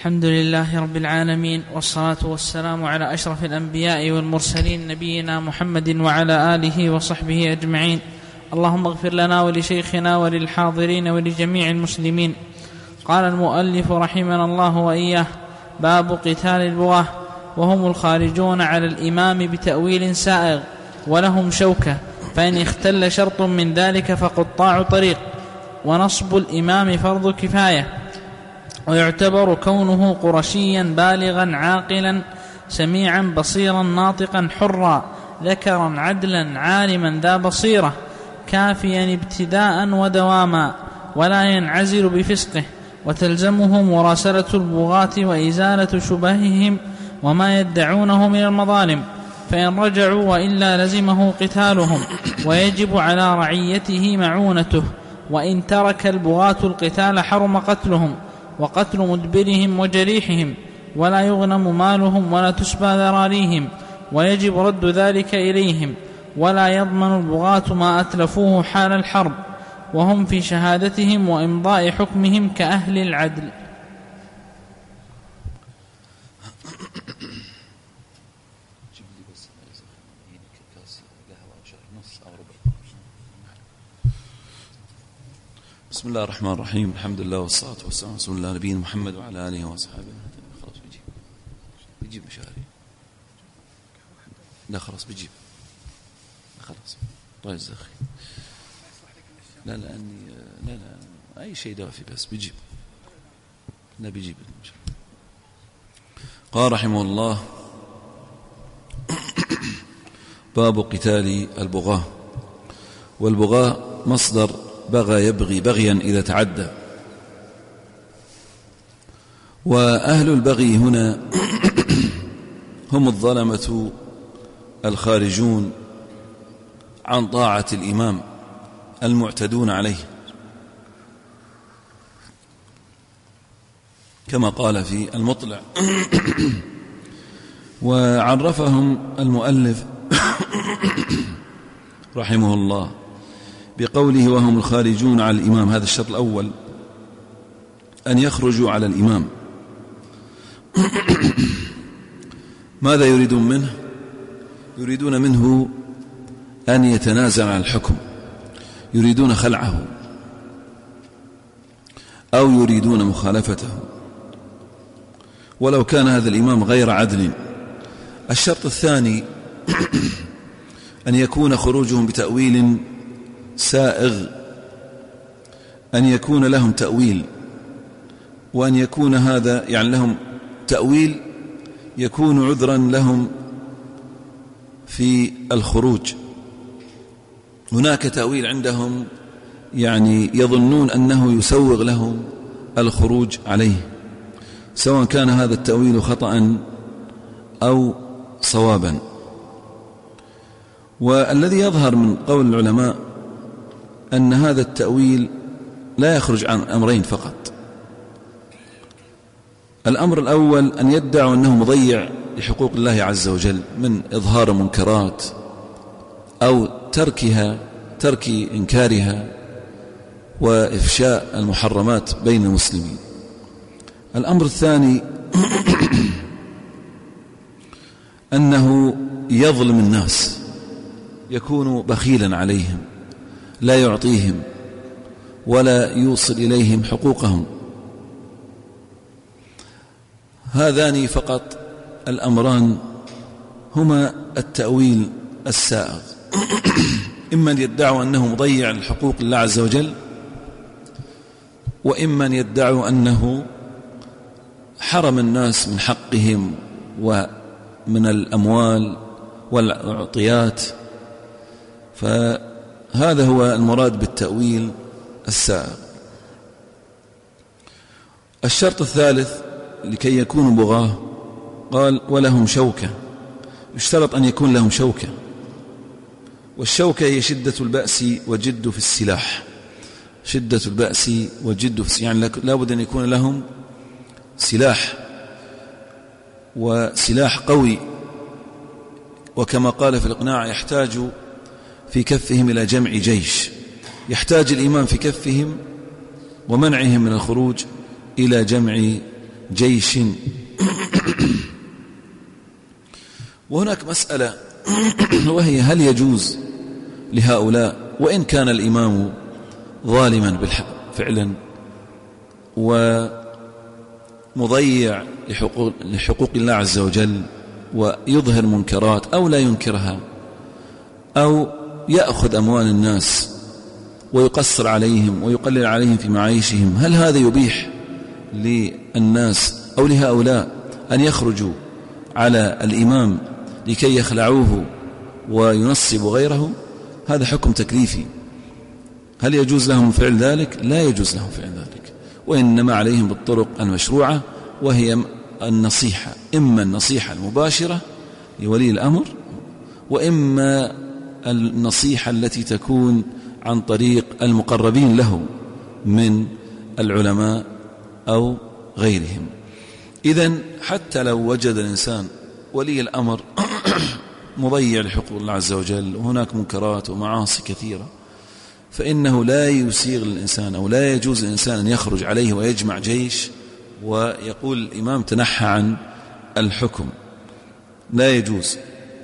الحمد لله رب العالمين، والصلاة والسلام على أشرف الأنبياء والمرسلين نبينا محمد وعلى آله وصحبه أجمعين. اللهم اغفر لنا ولشيخنا وللحاضرين ولجميع المسلمين. قال المؤلف رحمنا الله وإياه: باب قتال البغاة، وهم الخارجون على الإمام بتأويل سائغ ولهم شوكة، فإن اختل شرط من ذلك فقطاع طريق. ونصب الإمام فرض كفاية، ويعتبر كونه قرشيا بالغا عاقلا سميعا بصيرا ناطقا حرا ذكرا عدلا عالما ذا بصيرة كافيا ابتداء ودواما، ولا ينعزل بفسقه، وتلزمه مراسلة البغاة وإزالة شبههم وما يدعونه من المظالم، فإن رجعوا وإلا لزمه قتالهم، ويجب على رعيته معونته. وإن ترك البغاة القتال حرم قتلهم وقتل مدبرهم وجريحهم، ولا يغنم مالهم ولا تسبى ذراريهم، ويجب رد ذلك إليهم، ولا يضمن البغاة ما أتلفوه حال الحرب، وهم في شهادتهم وإمضاء حكمهم كأهل العدل. بسم الله الرحمن الرحيم. الحمد لله والصلاة والسلام على رسول الله نبينا محمد وعلى آله وأصحابه. خلاص بيجيب مشاري. لا خلاص بيجيب. خلاص طيب زخي. لا أني لا أي شيء دافي بس بيجيب. لا بيجيب المشاري. قال رحمه الله: باب قتال البغاة. والبغاة مصدر بغى يبغي بغيا إذا تعدى. وأهل البغي هنا هم الظلمة الخارجون عن طاعة الإمام المعتدون عليه، كما قال في المطلع. وعرفهم المؤلف رحمه الله بقوله: وهم الخارجون على الإمام. هذا الشرط الأول، أن يخرجوا على الإمام. ماذا يريدون منه؟ يريدون منه أن يتنازع عن الحكم، يريدون خلعه أو يريدون مخالفته، ولو كان هذا الإمام غير عدل. الشرط الثاني أن يكون خروجهم بتأويل سائغ، أن يكون لهم تأويل، وأن يكون هذا يعني لهم تأويل يكون عذرا لهم في الخروج. هناك تأويل عندهم يعني يظنون أنه يسوغ لهم الخروج عليه، سواء كان هذا التأويل خطأ أو صوابا. والذي يظهر من قول العلماء أن هذا التأويل لا يخرج عن أمرين فقط. الأمر الأول أن يدعوا أنه مضيع لحقوق الله عز وجل من إظهار منكرات أو ترك إنكارها وإفشاء المحرمات بين المسلمين. الأمر الثاني أنه يظلم الناس، يكون بخيلا عليهم، لا يعطيهم ولا يوصل إليهم حقوقهم. هذان فقط الأمران هما التأويل السائغ. إما أن يدعوا أنه مضيع لحقوق الله عز وجل، وإما أن يدعوا أنه حرم الناس من حقهم ومن الأموال والعطيات. فهذا هو المراد بالتأويل السائغ. الشرط الثالث لكي يكونوا بغاة قال: ولهم شوكة. يشترط أن يكون لهم شوكة، والشوكة هي شدة البأس وجد في السلاح. شدة البأس وجد في يعني لا بد أن يكون لهم سلاح، وسلاح قوي. وكما قال في الإقناع: يحتاج في كفهم إلى جمع جيش. يحتاج الإمام في كفهم ومنعهم من الخروج إلى جمع جيش. وهناك مسألة وهي هل يجوز لهؤلاء وإن كان الإمام ظالما فعلا ومضيع لحقوق الله عز وجل ويظهر منكرات أو لا ينكرها أو يأخذ أموال الناس ويقصر عليهم ويقلل عليهم في معايشهم، هل هذا يبيح للناس أو لهؤلاء أن يخرجوا على الإمام لكي يخلعوه وينصبوا غيره؟ هذا حكم تكليفي. هل يجوز لهم فعل ذلك؟ لا يجوز لهم فعل ذلك، وإنما عليهم بالطرق المشروعة، وهي النصيحة، إما النصيحة المباشرة لولي الأمر، وإما النصيحة التي تكون عن طريق المقربين له من العلماء أو غيرهم. إذن حتى لو وجد الإنسان ولي الأمر مضيع لحقوق الله عز وجل وهناك منكرات ومعاصي كثيرة، فإنه لا يسيغ للإنسان أو لا يجوز للإنسان أن يخرج عليه ويجمع جيش ويقول الإمام تنحى عن الحكم، لا يجوز.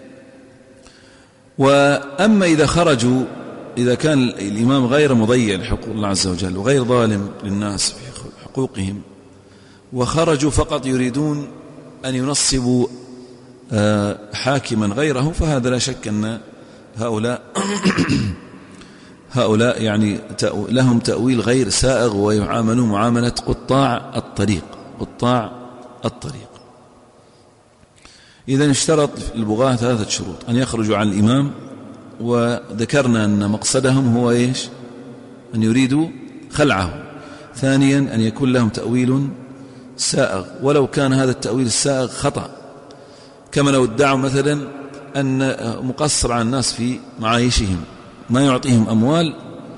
وأما إذا خرجوا، إذا كان الإمام غير مضيع لحقوق الله عز وجل وغير ظالم للناس في حقوقهم، وخرجوا فقط يريدون أن ينصبوا حاكما غيره، فهذا لا شك أن هؤلاء يعني لهم تأويل غير سائغ، ويعاملون معاملة قطاع الطريق. إذن اشترط البغاة 3 شروط: أن يخرجوا عن الإمام، وذكرنا أن مقصدهم هو إيش؟ أن يريدوا خلعه. ثانيا أن يكون لهم تأويل سائغ، ولو كان هذا التأويل السائغ خطأ، كما لو ادعوا مثلا أن مقصر على الناس في معايشهم، ما يعطيهم أموال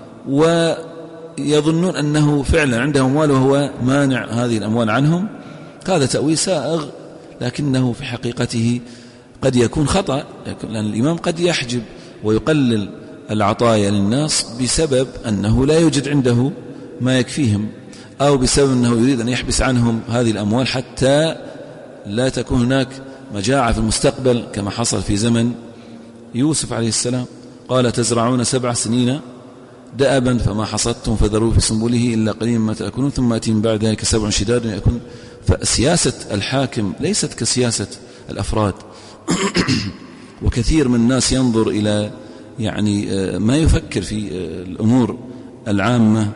ويظنون أنه فعلا عنده أموال وهو مانع هذه الأموال عنهم، هذا تأويل سائغ، لكنه في حقيقته قد يكون خطأ، لأن الإمام قد يحجب ويقلل العطايا للناس بسبب أنه لا يوجد عنده ما يكفيهم، أو بسبب أنه يريد أن يحبس عنهم هذه الأموال حتى لا تكون هناك مجاعة في المستقبل، كما حصل في زمن يوسف عليه السلام، قال: تزرعون 7 سنين دأبا فما حصدتم فذروه في سنبله إلا قليلا ما تأكلون ثم يأتي من بعد ذلك 7 شداد يأكلون. فسياسة الحاكم ليست كسياسة الأفراد. وكثير من الناس ينظر إلى يعني ما يفكر في الأمور العامة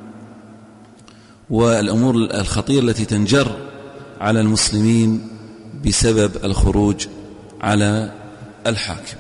والأمور الخطيرة التي تنجر على المسلمين بسبب الخروج على الحاكم.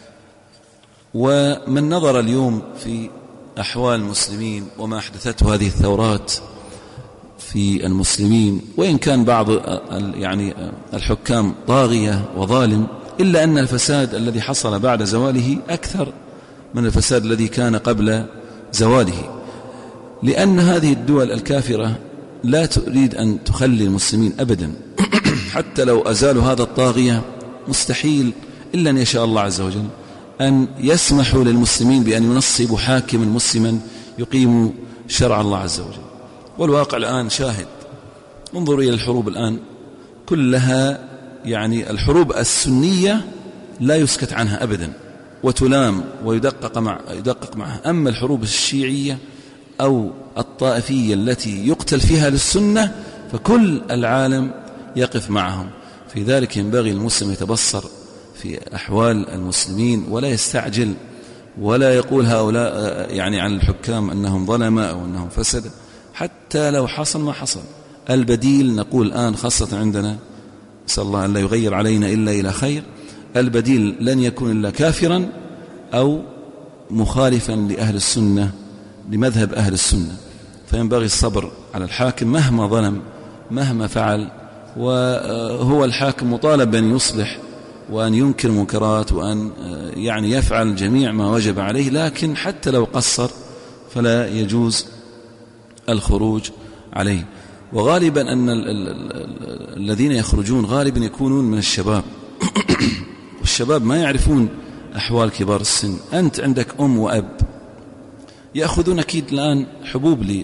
ومن نظر اليوم في أحوال المسلمين وما أحدثته هذه الثورات في المسلمين، وإن كان بعض يعني الحكام طاغية وظالم، إلا أن الفساد الذي حصل بعد زواله أكثر من الفساد الذي كان قبل زواله، لأن هذه الدول الكافرة لا تريد أن تخلي المسلمين أبدا. حتى لو أزالوا هذا الطاغية مستحيل إلا أن يشاء الله عز وجل أن يسمحوا للمسلمين بأن ينصبوا حاكما مسلما يقيم شرع الله عز وجل. والواقع الآن شاهد. انظروا إلى الحروب الآن كلها، يعني الحروب السنية لا يسكت عنها أبدا وتلام ويدقق معها. أما الحروب الشيعية أو الطائفية التي يقتل فيها للسنة فكل العالم يقف معهم. في ذلك ينبغي المسلم يتبصر في أحوال المسلمين ولا يستعجل ولا يقول هؤلاء يعني عن الحكام أنهم ظلمة أو أنهم فسد، حتى لو حصل ما حصل. البديل نقول الآن خاصة عندنا، نسأل الله أن لا يغير علينا إلا إلى خير، البديل لن يكون إلا كافرا أو مخالفا لأهل السنة، لمذهب أهل السنة. فينبغي الصبر على الحاكم مهما ظلم مهما فعل، وهو الحاكم مطالب أن يصلح وأن ينكر منكرات وأن يعني يفعل جميع ما وجب عليه، لكن حتى لو قصر فلا يجوز الخروج عليه. وغالبا أن الذين يخرجون غالبا يكونون من الشباب، والشباب ما يعرفون أحوال كبار السن. أنت عندك أم وأب يأخذون أكيد الآن حبوب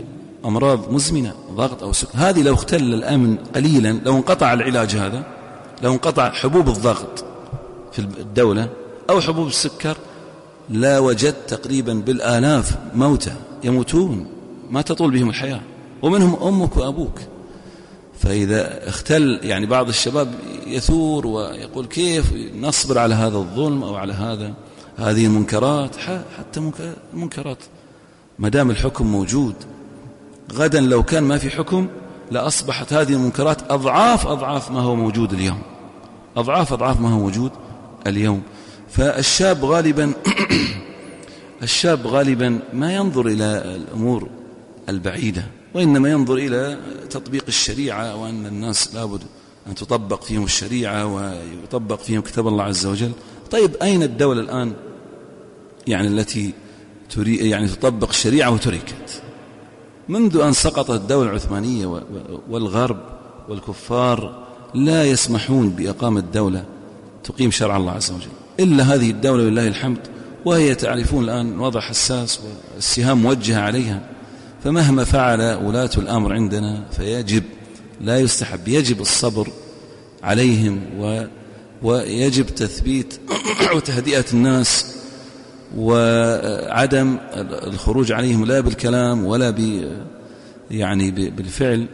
أمراض مزمنة، ضغط أو سكر، هذه لو اختل الأمن قليلا، لو انقطع العلاج هذا، لو انقطع حبوب الضغط في الدولة أو حبوب السكر، لا وجدت تقريبا بالآلاف موتى يموتون ما تطول بهم الحياة، ومنهم أمك وأبوك. فإذا اختل يعني بعض الشباب يثور ويقول كيف نصبر على هذا الظلم أو على هذه المنكرات، حتى المنكرات ما دام الحكم موجود. غدا لو كان ما في حكم لأصبحت هذه المنكرات أضعاف ما هو موجود اليوم، أضعاف ما هو موجود اليوم. فالشاب غالبا ما ينظر إلى الأمور البعيدة، وإنما ينظر إلى تطبيق الشريعة، وأن الناس لابد أن تطبق فيهم الشريعة ويطبق فيهم كتاب الله عز وجل. طيب أين الدولة الآن يعني التي يعني تطبق الشريعة وتركت؟ منذ أن سقطت الدولة العثمانية والغرب والكفار لا يسمحون بإقامة دولة تقيم شرع الله عز وجل إلا هذه الدولة لله الحمد، وهي تعرفون الآن وضع حساس والسهام موجهة عليها. فمهما فعل ولاة الأمر عندنا فيجب، لا يستحب، يجب الصبر عليهم ويجب تثبيت وتهدئة الناس وعدم الخروج عليهم لا بالكلام ولا يعني بالفعل.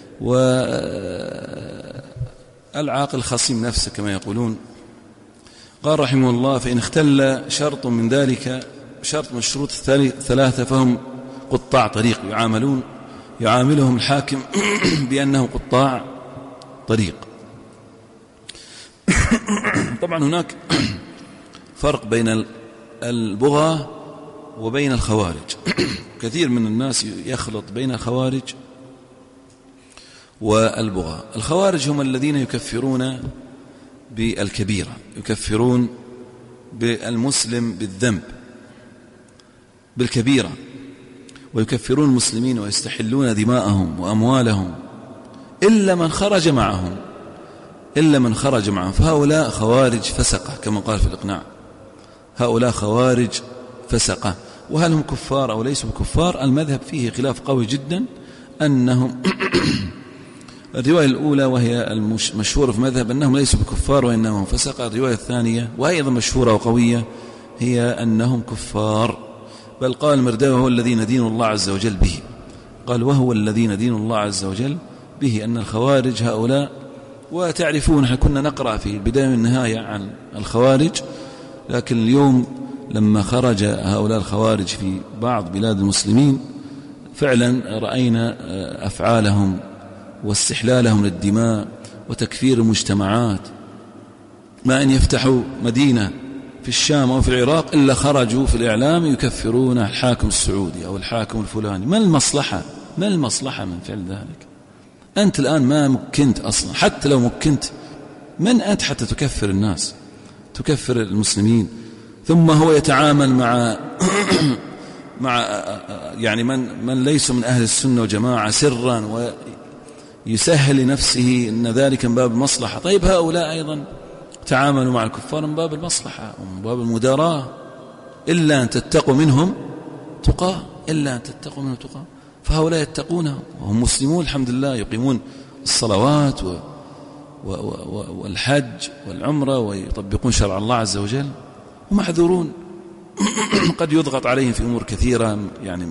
والعاقل خصيم نفسه كما يقولون. قال رحمه الله: فإن اختل شرط من ذلك، شرط من الشروط الثلاثة، فهم قطاع طريق، يعاملهم الحاكم بأنهم قطاع طريق. طبعا هناك فرق بين البغاة وبين الخوارج. كثير من الناس يخلط بين الخوارج والبغاة. الخوارج هم الذين يكفرون بالكبيرة، يكفرون بالمسلم بالذنب بالكبيرة، ويكفرون المسلمين ويستحلون دماءهم وأموالهم إلا من خرج معهم، فهؤلاء خوارج فسقة كما قال في الإقناع، هؤلاء خوارج فسقة. وهل هم كفار أو ليسوا بكفار؟ المذهب فيه خلاف قوي جدا أنهم الرواية الأولى وهي المشهورة في مذهب أنهم ليسوا بكفار وإنهم فسقة. الرواية الثانية وهي أيضا مشهورة وقوية هي أنهم كفار. بل قال المرداوي: هو الذي ندين الله عز وجل به. قال: وهو الذي ندين الله عز وجل به، أن الخوارج هؤلاء. وتعرفون احنا كنا نقرأ في البداية والنهاية عن الخوارج، لكن اليوم لما خرج هؤلاء الخوارج في بعض بلاد المسلمين فعلا رأينا أفعالهم واستحلالهم للدماء وتكفير المجتمعات. ما أن يفتحوا مدينة في الشام أو في العراق إلا خرجوا في الإعلام يكفرون الحاكم السعودي أو الحاكم الفلاني. ما المصلحة من فعل ذلك؟ أنت الآن ما مكنت أصلا، حتى لو مكنت من أنت حتى تكفر الناس، تكفر المسلمين؟ ثم هو يتعامل مع يعني من ليس من أهل السنة وجماعة سرا، ويسهل لنفسه أن ذلك من باب المصلحة. طيب هؤلاء أيضا تعاملوا مع الكفار من باب المصلحة ومن باب المداراة. إلا أن تتقوا منهم تقى، فهؤلاء يتقونه وهم مسلمون الحمد لله، يقيمون الصلوات والحج والعمرة ويطبقون شرع الله عز وجل، ومعذورون قد يضغط عليهم في أمور كثيرة يعني.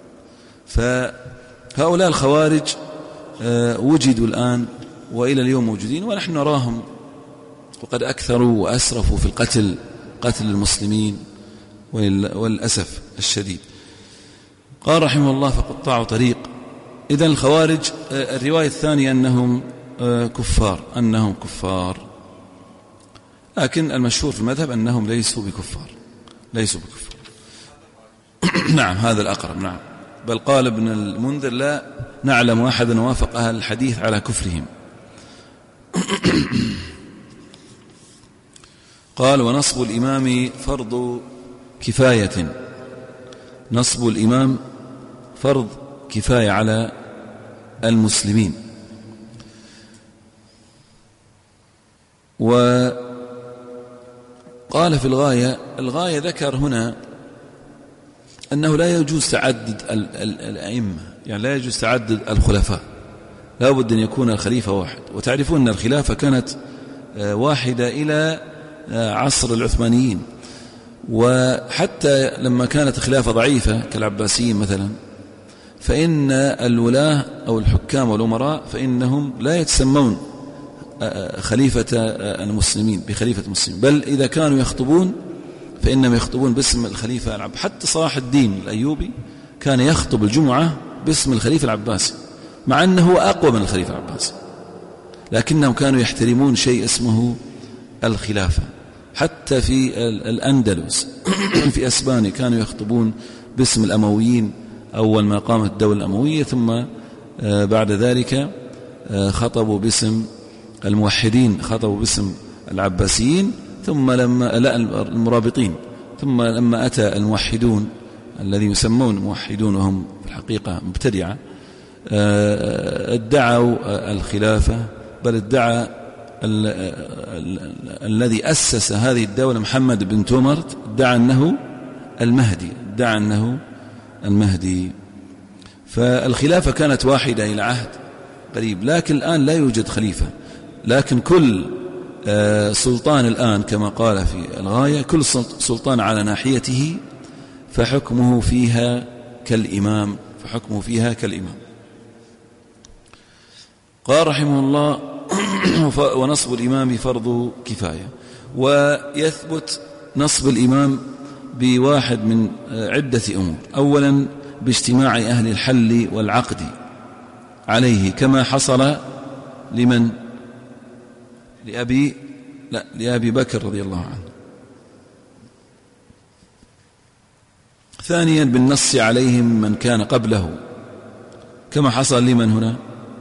فهؤلاء الخوارج وجدوا الآن وإلى اليوم موجودين، ونحن نراهم وقد أكثروا وأسرفوا في قتل المسلمين والأسف الشديد. قال رحمه الله: فقطاع طريق. إذن الخوارج الرواية الثانية أنهم كفار، لكن المشهور في المذهب أنهم ليسوا بكفار. نعم، هذا الأقرب. نعم، بل قال ابن المنذر: لا نعلم أحدا وافق أهل الحديث على كفرهم. قال: ونصب الإمام فرض كفاية. نصب الإمام فرض كفاية على المسلمين. وقال في الغاية ذكر هنا أنه لا يجوز تعدد الأئمة، يعني لا يجوز تعدد الخلفاء، لا بد أن يكون الخليفة واحد. وتعرفون أن الخلافة كانت واحدة إلى عصر العثمانيين، وحتى لما كانت خلافة ضعيفة كالعباسيين مثلا، فإن الولاة أو الحكام والأمراء فإنهم لا يتسمون خليفة المسلمين بخليفة المسلمين، بل إذا كانوا يخطبون فإنهم يخطبون باسم الخليفة العباسي. حتى صلاح الدين الأيوبي كان يخطب الجمعة باسم الخليفة العباسي، مع أنه أقوى من الخليفة العباسي، لكنهم كانوا يحترمون شيء اسمه الخلافة. حتى في الأندلس في أسبانيا كانوا يخطبون باسم الأمويين أول ما قامت الدولة الأموية، ثم بعد ذلك خطبوا باسم الموحدين، خطبوا باسم العباسيين، ثم لما المرابطين، ثم لما أتى الموحدون الذي يسمون موحدون وهم في الحقيقة مبتدعة، ادعوا الخلافة، بل ادعى الذي أسس هذه الدولة محمد بن تومرت ادعى أنه المهدي. فالخلافة كانت واحدة إلى عهد قريب، لكن الآن لا يوجد خليفة، لكن كل سلطان الآن كما قال في الغاية كل سلطان على ناحيته فحكمه فيها كالإمام. قال رحمه الله: ونصب الإمام فرض كفاية. ويثبت نصب الإمام بواحد من عدة أمور. أولا باجتماع أهل الحل والعقد عليه، كما حصل لمن؟ لأبي بكر رضي الله عنه. ثانيا بالنص عليهم من كان قبله، كما حصل لمن هنا؟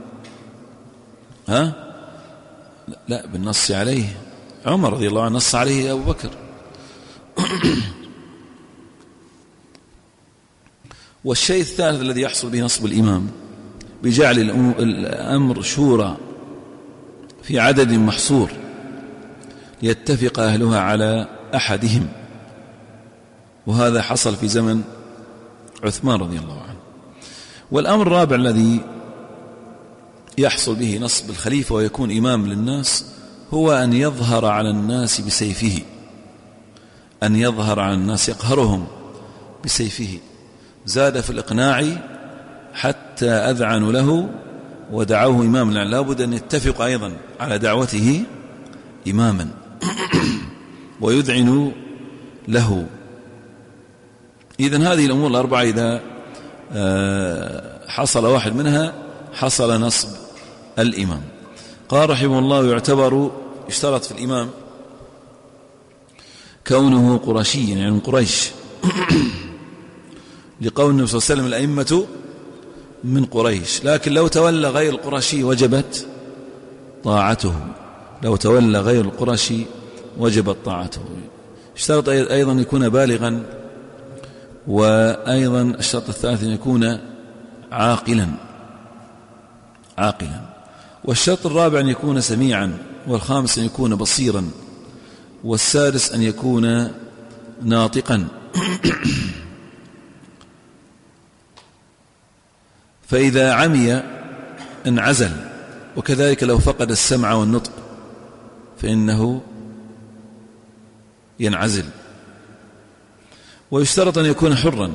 لا بالنص عليه عمر رضي الله عنه، نص عليه أبو بكر. والشيء الثالث الذي يحصل به نصب الإمام بجعل الأمر شورى في عدد محصور ليتفق أهلها على أحدهم، وهذا حصل في زمن عثمان رضي الله عنه. والأمر الرابع الذي يحصل به نصب الخليفة ويكون إمام للناس هو أن يظهر على الناس بسيفه، يقهرهم بسيفه. زاد في الإقناع حتى أذعنوا له ودعوه إماما، لا بد أن يتفق أيضا على دعوته إماما ويذعنوا له. إذن هذه الأمور الأربعة إذا حصل واحد منها حصل نصب الإمام. قال رحمه الله: يشترط في الإمام كونه قرشيا، يعني من قريش، لقول النبي صلى الله عليه وسلم: الأئمة من قريش. لكن لو تولى غير القرشي وجبت طاعته، اشترط أيضا يكون بالغا، وأيضا الشرط الثالث أن يكون عاقلا. والشرط الرابع أن يكون سميعا، والخامس أن يكون بصيرا، والسادس أن يكون ناطقا. فإذا عمي انعزل، وكذلك لو فقد السمع والنطق فإنه ينعزل. ويشترط أن يكون حرا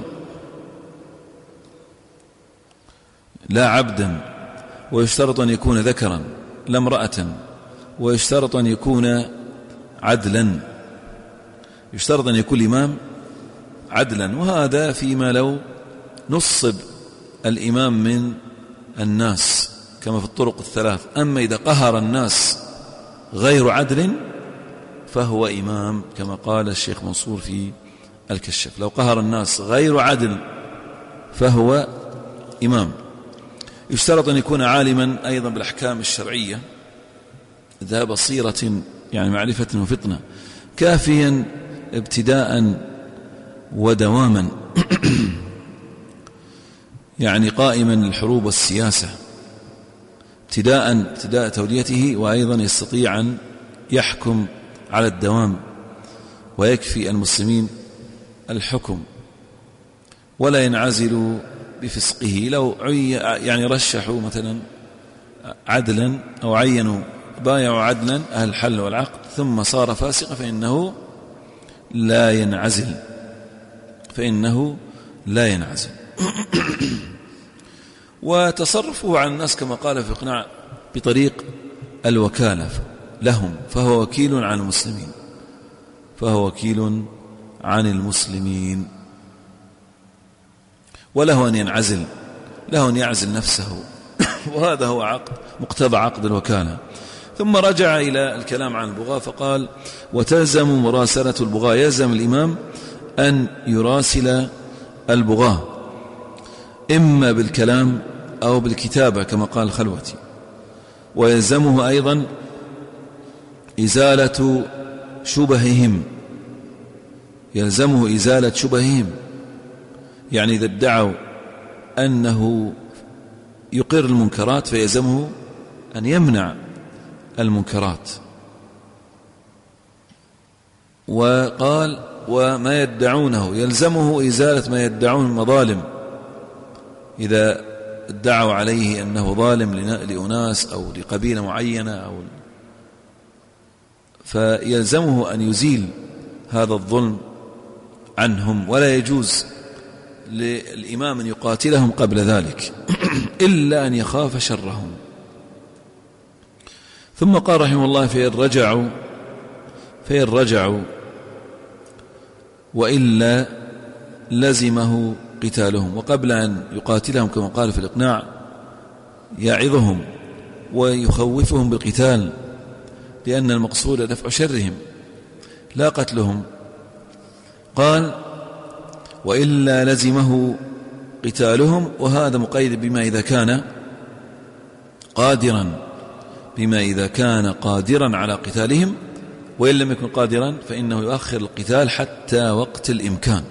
لا عبدا، ويشترط أن يكون ذكرا لا امرأة، ويشترط أن يكون عدلا، يشترط أن يكون الإمام عدلا. وهذا فيما لو نصب الإمام من الناس كما في الطرق الثلاث. أما إذا قهر الناس غير عدل فهو إمام، كما قال الشيخ منصور في الكشف: لو قهر الناس غير عدل فهو إمام. يشترط أن يكون عالما أيضا بالأحكام الشرعية ذا بصيرة، يعني معرفة وفطنة، كافيا ابتداء ودواما، يعني قائما للحروب والسياسة ابتداء توليته، وأيضا يستطيع أن يحكم على الدوام ويكفي المسلمين الحكم، ولا ينعزل بفسقه. لو يعني رشحوا مثلا عدلا أو عينوا بايعوا عدلا أهل الحل والعقد ثم صار فاسقا فإنه لا ينعزل وتصرفه عن الناس كما قال في إقناع بطريق الوكالة لهم، فهو وكيل عن المسلمين وله أن ينعزل، له أن يعزل نفسه وهذا هو مقتضى عقد الوكالة. ثم رجع إلى الكلام عن البغاة فقال وتلزم مراسلة البغاة، يلزم الإمام أن يراسل البغاة إما بالكلام أو بالكتابة كما قال الخلوتي، ويلزمه أيضا إزالة شبههم، يعني إذا ادعوا أنه يقر المنكرات فيلزمه أن يمنع المنكرات. وقال وما يدعونه يلزمه إزالة ما يدعون مظالم، إذا ادعوا عليه أنه ظالم لأناس أو لقبيلة معينة فيلزمه أن يزيل هذا الظلم عنهم، ولا يجوز للإمام أن يقاتلهم قبل ذلك إلا أن يخاف شرهم. ثم قال رحمه الله فإن رجعوا وإلا لزمه قتالهم، وقبل أن يقاتلهم كما قال في الإقناع يعظهم ويخوفهم بالقتال، لأن المقصود دفع شرهم لا قتلهم. قال وإلا لزمه قتالهم، وهذا مقيد بما إذا كان قادرا على قتالهم، وإن لم يكن قادرا فإنه يؤخر القتال حتى وقت الإمكان.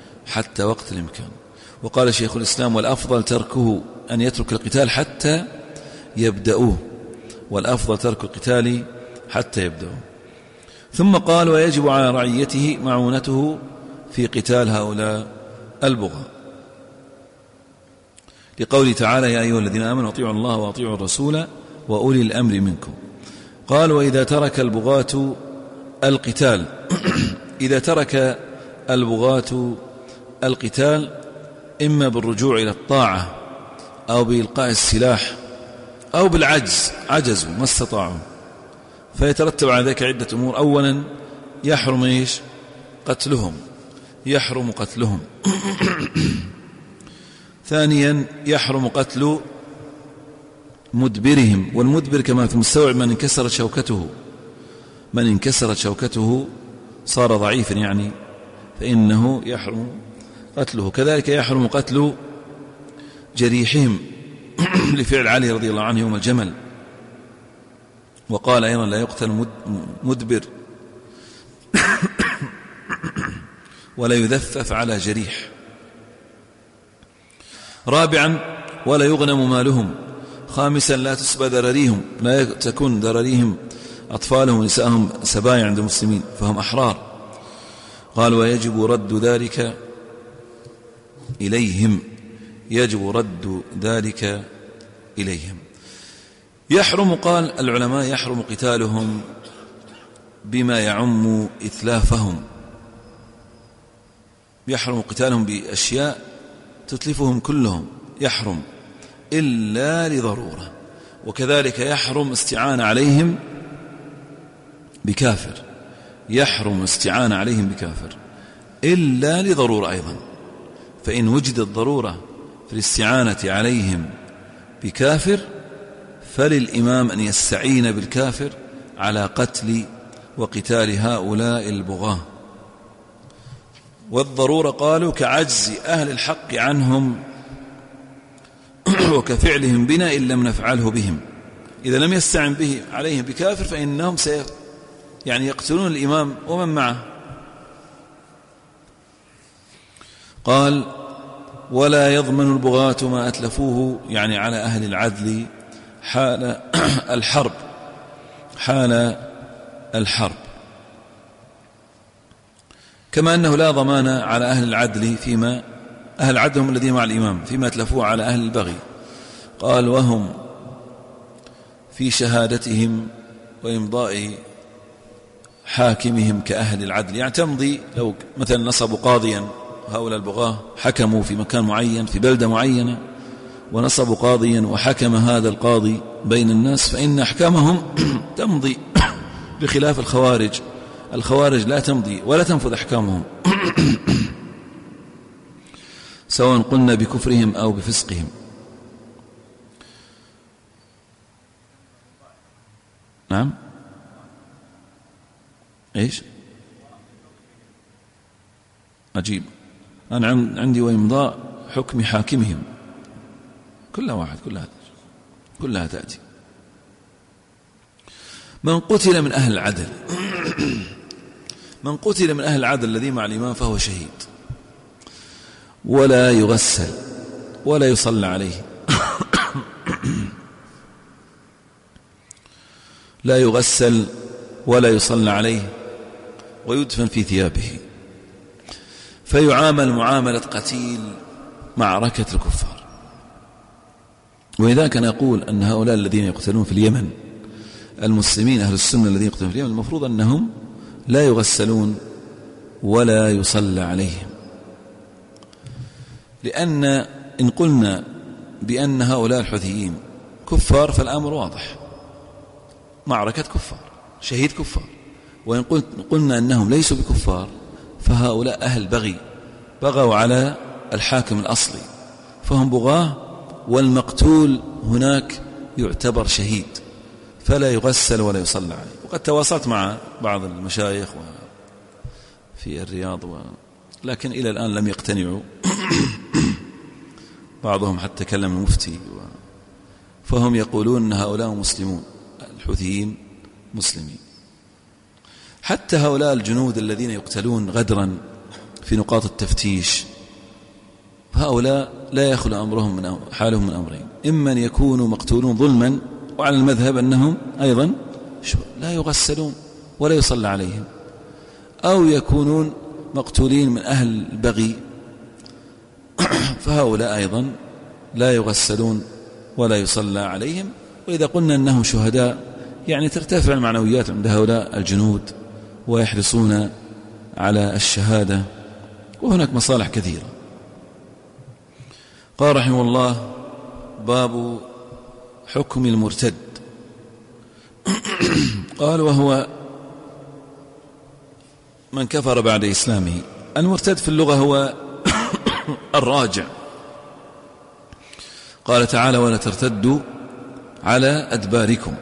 وقال شيخ الإسلام والأفضل تركه أن يترك القتال حتى يبدأوه، ثم قال ويجب على رعيته معونته في قتال هؤلاء البغاة، لقوله تعالى يا أيها الذين آمنوا أطيعوا الله وأطيعوا الرسول وأولي الأمر منكم. قال وإذا ترك البغاة القتال إذا ترك البغاة القتال إما بالرجوع إلى الطاعة أو بإلقاء السلاح أو بالعجز، عجزوا ما استطاعوا، فيترتب على ذلك عدة أمور. أولا يحرم قتلهم ثانيا يحرم قتل مدبرهم، والمدبر كما في المستوعب من انكسرت شوكته صار ضعيفا يعني، فإنه يحرم قتله. كذلك يحرم قتل جريحهم لفعل علي رضي الله عنه يوم الجمل. وقال أيضا لا يقتل مدبر ولا يذفف على جريح. رابعا ولا يغنم مالهم. خامسا لا تسبى ذراريهم، لا تكون ذراريهم أطفالهم ونساءهم سبايا عند المسلمين فهم أحرار. قال ويجب رد ذلك إليهم. يحرم قال العلماء يحرم قتالهم بما يعم إتلافهم، يحرم قتالهم بأشياء تتلفهم كلهم، يحرم إلا لضرورة. وكذلك يحرم استعانة عليهم بكافر، إلا لضرورة أيضا. فإن وجدت ضرورة في الاستعانة عليهم بكافر فللإمام أن يستعين بالكافر على قتل وقتال هؤلاء البغاة. والضرورة قالوا كعجز أهل الحق عنهم وكفعلهم بنا إن لم نفعله بهم. إذا لم يستعن به عليهم بكافر فإنهم يقتلون الإمام ومن معه. قال ولا يضمن البغاة ما أتلفوه، يعني على أهل العدل حال الحرب، كما أنه لا ضمان على أهل العدل فيما أهل العدل هم الذين مع الإمام فيما تلفوه على أهل البغي. قال وهم في شهادتهم وإمضاء حاكمهم كأهل العدل، يعني تمضي لو مثلا نصبوا قاضيا، هؤلاء البغاة حكموا في مكان معين في بلدة معينة ونصبوا قاضيا وحكم هذا القاضي بين الناس، فإن أحكامهم تمضي، بخلاف الخوارج. الخوارج لا تمضي ولا تنفذ أحكامهم سواء قلنا بكفرهم أو بفسقهم. نعم إيش؟ عجيب. أنا عندي وإمضاء حكم حاكمهم، كلها واحد، كلها تأتي. من قتل من أهل العدل من قتل من أهل العدل الذي مع الإمام فهو شهيد، ولا يغسل ولا يصلى عليه لا يغسل ولا يصلى عليه، ويدفن في ثيابه، فيعامل معاملة قتيل معركة الكفار. وإذا كان يقول أن هؤلاء الذين يقتلون في اليمن المسلمين أهل السنة الذين يقتلون في اليمن المفروض أنهم لا يغسلون ولا يصلى عليهم، لأن إن قلنا بأن هؤلاء الحوثيين كفار فالأمر واضح، معركة كفار، شهيد كفار. وإن قلنا أنهم ليسوا بكفار فهؤلاء أهل بغي، بغوا على الحاكم الأصلي فهم بغاه، والمقتول هناك يعتبر شهيد فلا يغسل ولا يصلى عليه. وقد تواصلت مع بعض المشايخ في الرياض لكن إلى الآن لم يقتنعوا بعضهم حتى كلم المفتي فهم يقولون أن هؤلاء مسلمون، الحوثيين مسلمين. حتى هؤلاء الجنود الذين يقتلون غدرا في نقاط التفتيش، هؤلاء لا يخلو أمرهم من حالهم من أمرين: إما أن يكونوا مقتولون ظلما، وعلى المذهب أنهم أيضا لا يغسلون ولا يصلى عليهم، أو يكونون مقتولين من أهل البغي فهؤلاء أيضا لا يغسلون ولا يصلى عليهم. وإذا قلنا أنهم شهداء يعني ترتفع المعنويات عند هؤلاء الجنود ويحرصون على الشهادة، وهناك مصالح كثيرة. قال رحمه الله: باب حكم المرتد. قال: وهو من كفر بعد إسلامه. المرتد في اللغة هو الراجع. قال تعالى: ولا ترتدوا على أدباركم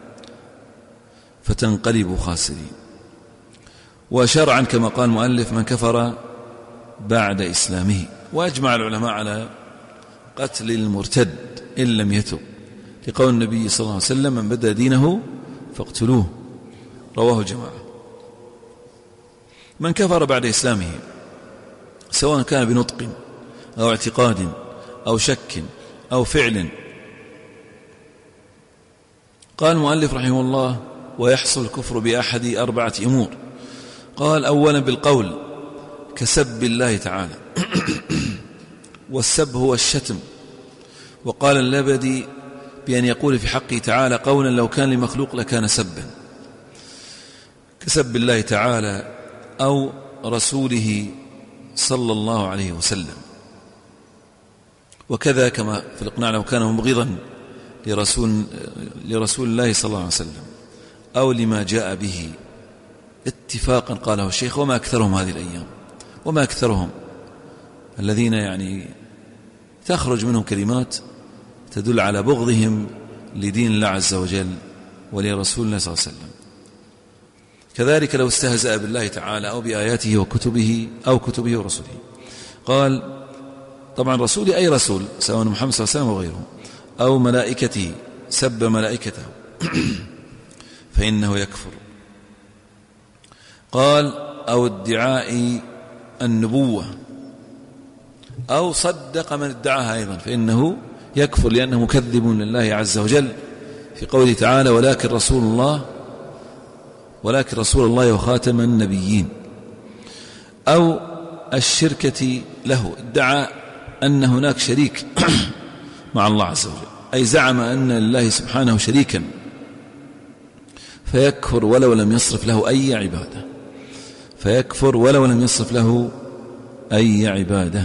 فتنقلبوا خاسرين. وشرعا كما قال المؤلف: من كفر بعد إسلامه. وأجمع العلماء على قتل المرتد إن لم يتب، لقول النبي صلى الله عليه وسلم: من بدأ دينه فاقتلوه. رواه الجماعة. من كفر بعد إسلامه سواء كان بنطق أو اعتقاد أو شك أو فعل. قال المؤلف رحمه الله: ويحصل الكفر بأحد 4 أمور. قال: أولا بالقول كسب الله تعالى والسب هو الشتم. وقال اللبدي بأن يقول في حقه تعالى قولا لو كان لمخلوق لكان سبا، كسب الله تعالى أو رسوله صلى الله عليه وسلم. وكذا كما في الإقناع لو كان مبغضا لرسول الله صلى الله عليه وسلم أو لما جاء به اتفاقا. قاله الشيخ: وما أكثرهم هذه الأيام، وما أكثرهم الذين يعني تخرج منهم كلمات تدل على بغضهم لدين الله عز وجل ولرسول الله صلى الله عليه وسلم. كذلك لو استهزأ بالله تعالى أو بآياته وكتبه أو كتبه ورسله. قال: طبعا رسولي أي رسول، سواء محمد صلى الله عليه وسلم أو غيره، أو ملائكته، سب ملائكته فإنه يكفر. قال: أو ادعاء النبوة أو صدق من ادعاها أيضا فإنه يكفر، لأنه مكذب لله عز وجل في قوله تعالى: ولكن رسول الله وخاتم النبيين. أو الشركة له، ادعى أن هناك شريك مع الله عز وجل، أي زعم أن لله سبحانه شريكا، فيكفر ولو لم يصرف له أي عبادة، فيكفر ولو لم يصرف له أي عبادة.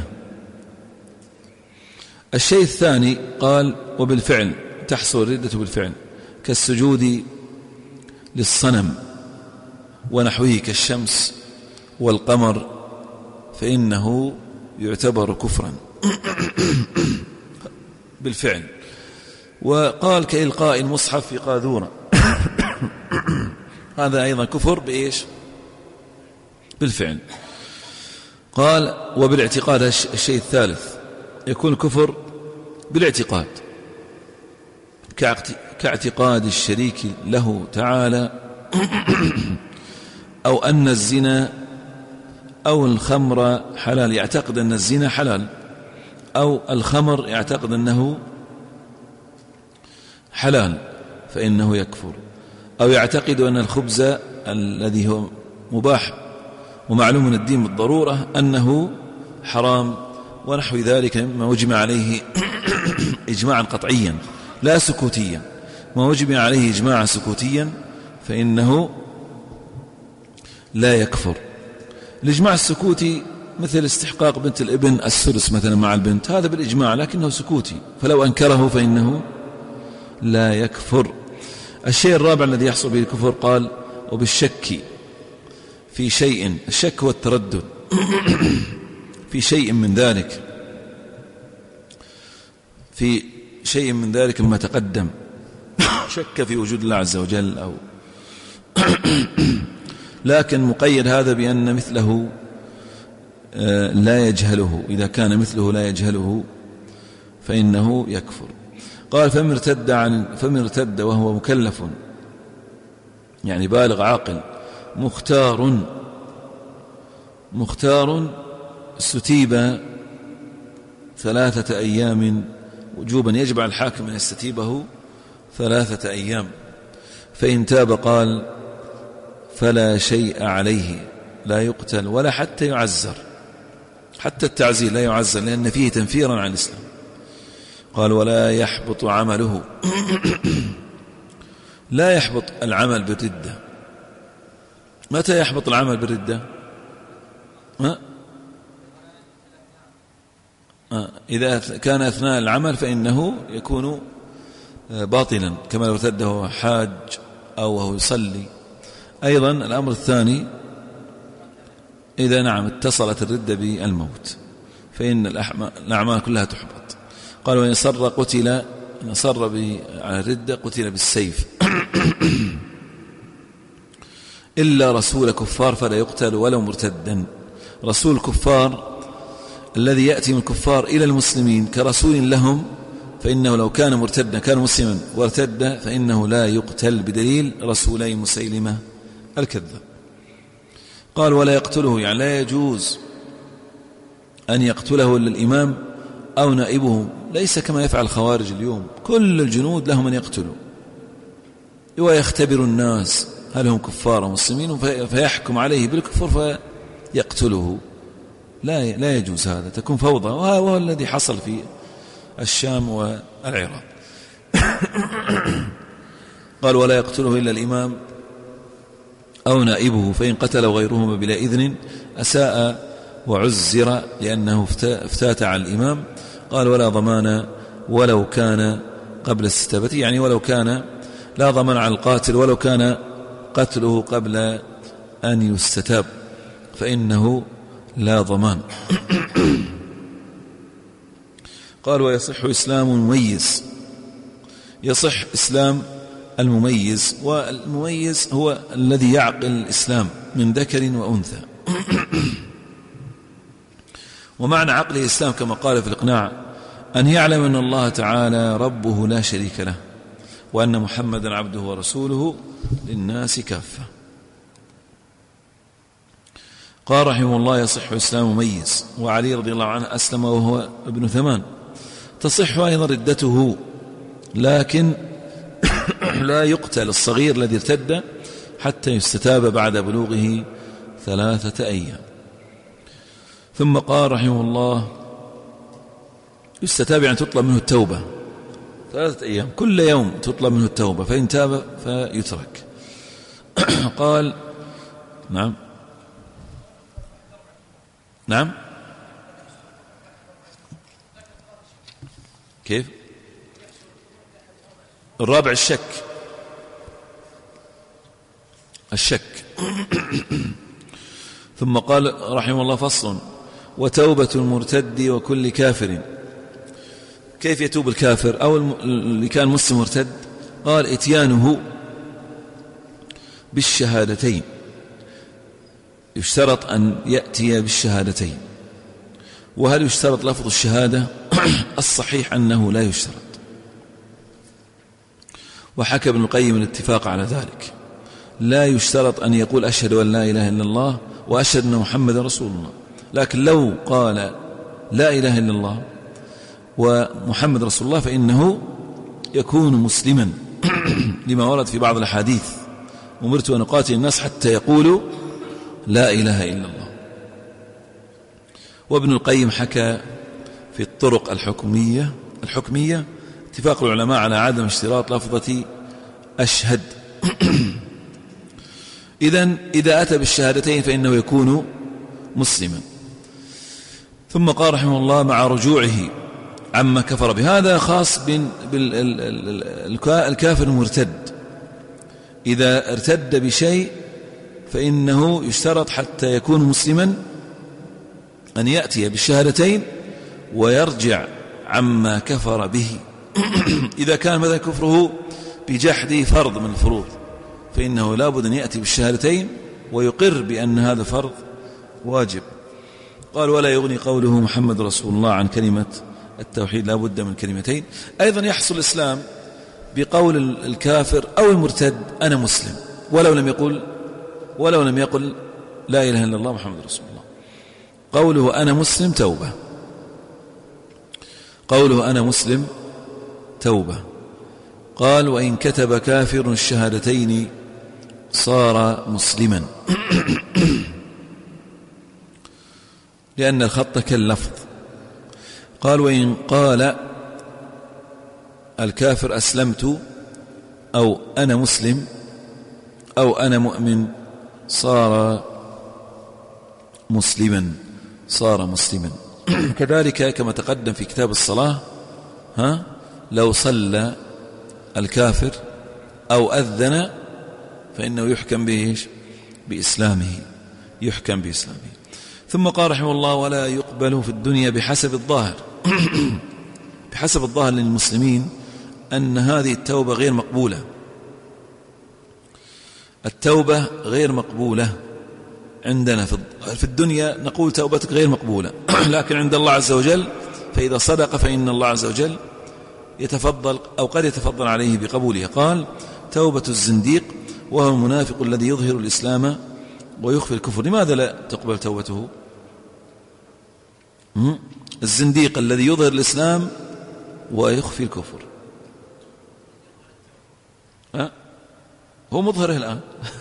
الشيء الثاني قال وبالفعل تحصل الردة بالفعل، كالسجود للصنم ونحوه كالشمس والقمر، فإنه يعتبر كفرا بالفعل. وقال كإلقاء المصحف في قاذورة هذا أيضا كفر بإيش؟ بالفعل. قال وبالاعتقاد الشيء الثالث يكون كفر بالاعتقاد، كاعتقاد الشريك له تعالى، أو أن الزنا أو الخمر حلال، يعتقد أن الزنا حلال، أو الخمر يعتقد أنه حلال فإنه يكفر، أو يعتقد أن الخبز الذي هو مباح ومعلوم من الدين بالضرورة أنه حرام، ونحو ذلك ما وجمع عليه إجماعا قطعيا لا سكوتيا، ما وجمع عليه إجماعا سكوتيا فإنه لا يكفر. الإجماع السكوتي مثل استحقاق بنت الابن السدس مثلا مع البنت، هذا بالإجماع لكنه سكوتي، فلو أنكره فإنه لا يكفر. الشيء الرابع الذي يحصل به الكفر قال وبالشك في شيء، الشك والتردد في شيء من ذلك، في شيء من ذلك مما تقدم، شك في وجود الله عز وجل أو لكن مقيد هذا بأن مثله لا يجهله، إذا كان مثله لا يجهله فإنه يكفر. قال فمن ارتد وهو مكلف يعني بالغ عاقل مختار استتيب 3 أيام وجوبا، يجب على الحاكم أن يستتيبه 3 أيام، فإن تاب قال فلا شيء عليه، لا يقتل ولا حتى يعزر، حتى التعزير لا يعزر لأن فيه تنفيرا عن الإسلام. قال ولا يحبط عمله لا يحبط العمل بالردة. متى يحبط العمل بالردة؟ إذا كان أثناء العمل فإنه يكون باطلا كما لو ارتد وهو حاج أو وهو يصلي. أيضا الأمر الثاني إذا نعم اتصلت الردة بالموت فإن الأعمال كلها تحبط. قال وإن صر قتل، إن صر على الردة قتل بالسيف إلا رسول كفار فلا يقتل ولو مرتدا. رسول كفار الذي يأتي من الكفار إلى المسلمين كرسول لهم، فإنه لو كان مرتدا كان مسلما وارتد فإنه لا يقتل بدليل رسولي مسيلمة الكذاب. قال ولا يقتله، يعني لا يجوز أن يقتله إلا الإمام أو نائبه، ليس كما يفعل الخوارج اليوم، كل الجنود لهم أن يقتلوا، ويختبر الناس هل هم كفار ومسلمين فيحكم عليه بالكفر فيقتله. لا يجوز هذا، تكون فوضى، وهو الذي حصل في الشام والعراق. قال ولا يقتله إلا الإمام أو نائبه، فإن قتل غيرهما بلا إذن أساء وعزر لأنه افتات على الإمام. قال ولا ضمان ولو كان قبل استتابته، يعني ولو كان لا ضمان على القاتل ولو كان قتله قبل أن يستتاب فإنه لا ضمان. قال ويصح إسلام المميز، يصح إسلام المميز، والمميز هو الذي يعقل الإسلام من ذكر وأنثى. ومعنى عقل الإسلام كما قال في الإقناع أن يعلم أن الله تعالى ربه لا شريك له، وأن محمدا عبده ورسوله للناس كافة. قال رحمه الله يصح إسلام مميز، وعلي رضي الله عنه أسلم وهو ابن 8، تصح أيضا ردته، لكن لا يقتل الصغير الذي ارتد حتى يستتاب بعد بلوغه 3 أيام. ثم قال رحمه الله يستتاب يعني تطلب منه التوبة 3 أيام، كل يوم تطلب منه التوبة، فإن تاب فيترك. قال نعم نعم كيف؟ الرابع الشك. ثم قال رحمه الله: فصل: وتوبة المرتد وكل كافر. كيف يتوب الكافر أو اللي كان مسلم مرتد؟ قال: اتيانه بالشهادتين، يشترط أن يأتي بالشهادتين. وهل يشترط لفظ الشهادة؟ الصحيح أنه لا يشترط، وحكى ابن القيم الاتفاق على ذلك. لا يشترط أن يقول أشهد أن لا إله إلا الله وأشهد أن محمد رسول الله، لكن لو قال لا إله إلا الله ومحمد رسول الله فإنه يكون مسلما، لما ورد في بعض الأحاديث: أمرت أن أقاتل الناس حتى يقولوا لا إله إلا الله. وابن القيم حكى في الطرق الحكمية اتفاق العلماء على عدم اشتراط لفظة أشهد. إذا أتى بالشهادتين فإنه يكون مسلما. ثم قال رحمه الله: مع رجوعه عما كفر به. هذا خاص بالكافر المرتد، إذا ارتد بشيء فإنه يشترط حتى يكون مسلما أن يأتي بالشهادتين ويرجع عما كفر به. إذا كان مثلا كفره بجحد فرض من الفروض فإنه لا بد أن يأتي بالشهادتين ويقر بأن هذا فرض واجب. قال: ولا يغني قوله محمد رسول الله عن كلمة التوحيد، لا بد من كلمتين. أيضا يحصل الإسلام بقول الكافر أو المرتد أنا مسلم، ولو لم يقل لا إله إلا الله محمد رسول الله. قوله أنا مسلم توبة، قوله أنا مسلم توبة. قال: وإن كتب كافر الشهادتين صار مسلما، لأن الخط كاللفظ. قال: وإن قال الكافر أسلمت أو أنا مسلم أو أنا مؤمن صار مسلما. كذلك كما تقدم في كتاب الصلاة، لو صلى الكافر أو أذن فإنه يحكم بإسلامه. ثم قال رحمه الله: ولا يقبل في الدنيا بحسب الظاهر. بحسب الظاهر للمسلمين أن هذه التوبة غير مقبولة. التوبة غير مقبولة عندنا في الدنيا، نقول توبتك غير مقبولة، لكن عند الله عز وجل فإذا صدق فإن الله عز وجل يتفضل أو قد يتفضل عليه بقبولها. قال: توبة الزنديق وهو المنافق الذي يظهر الإسلام ويخفي الكفر. لماذا لا تقبل توبته؟ الزنديق الذي يظهر الإسلام ويخفي الكفر، هو مظهره الآن،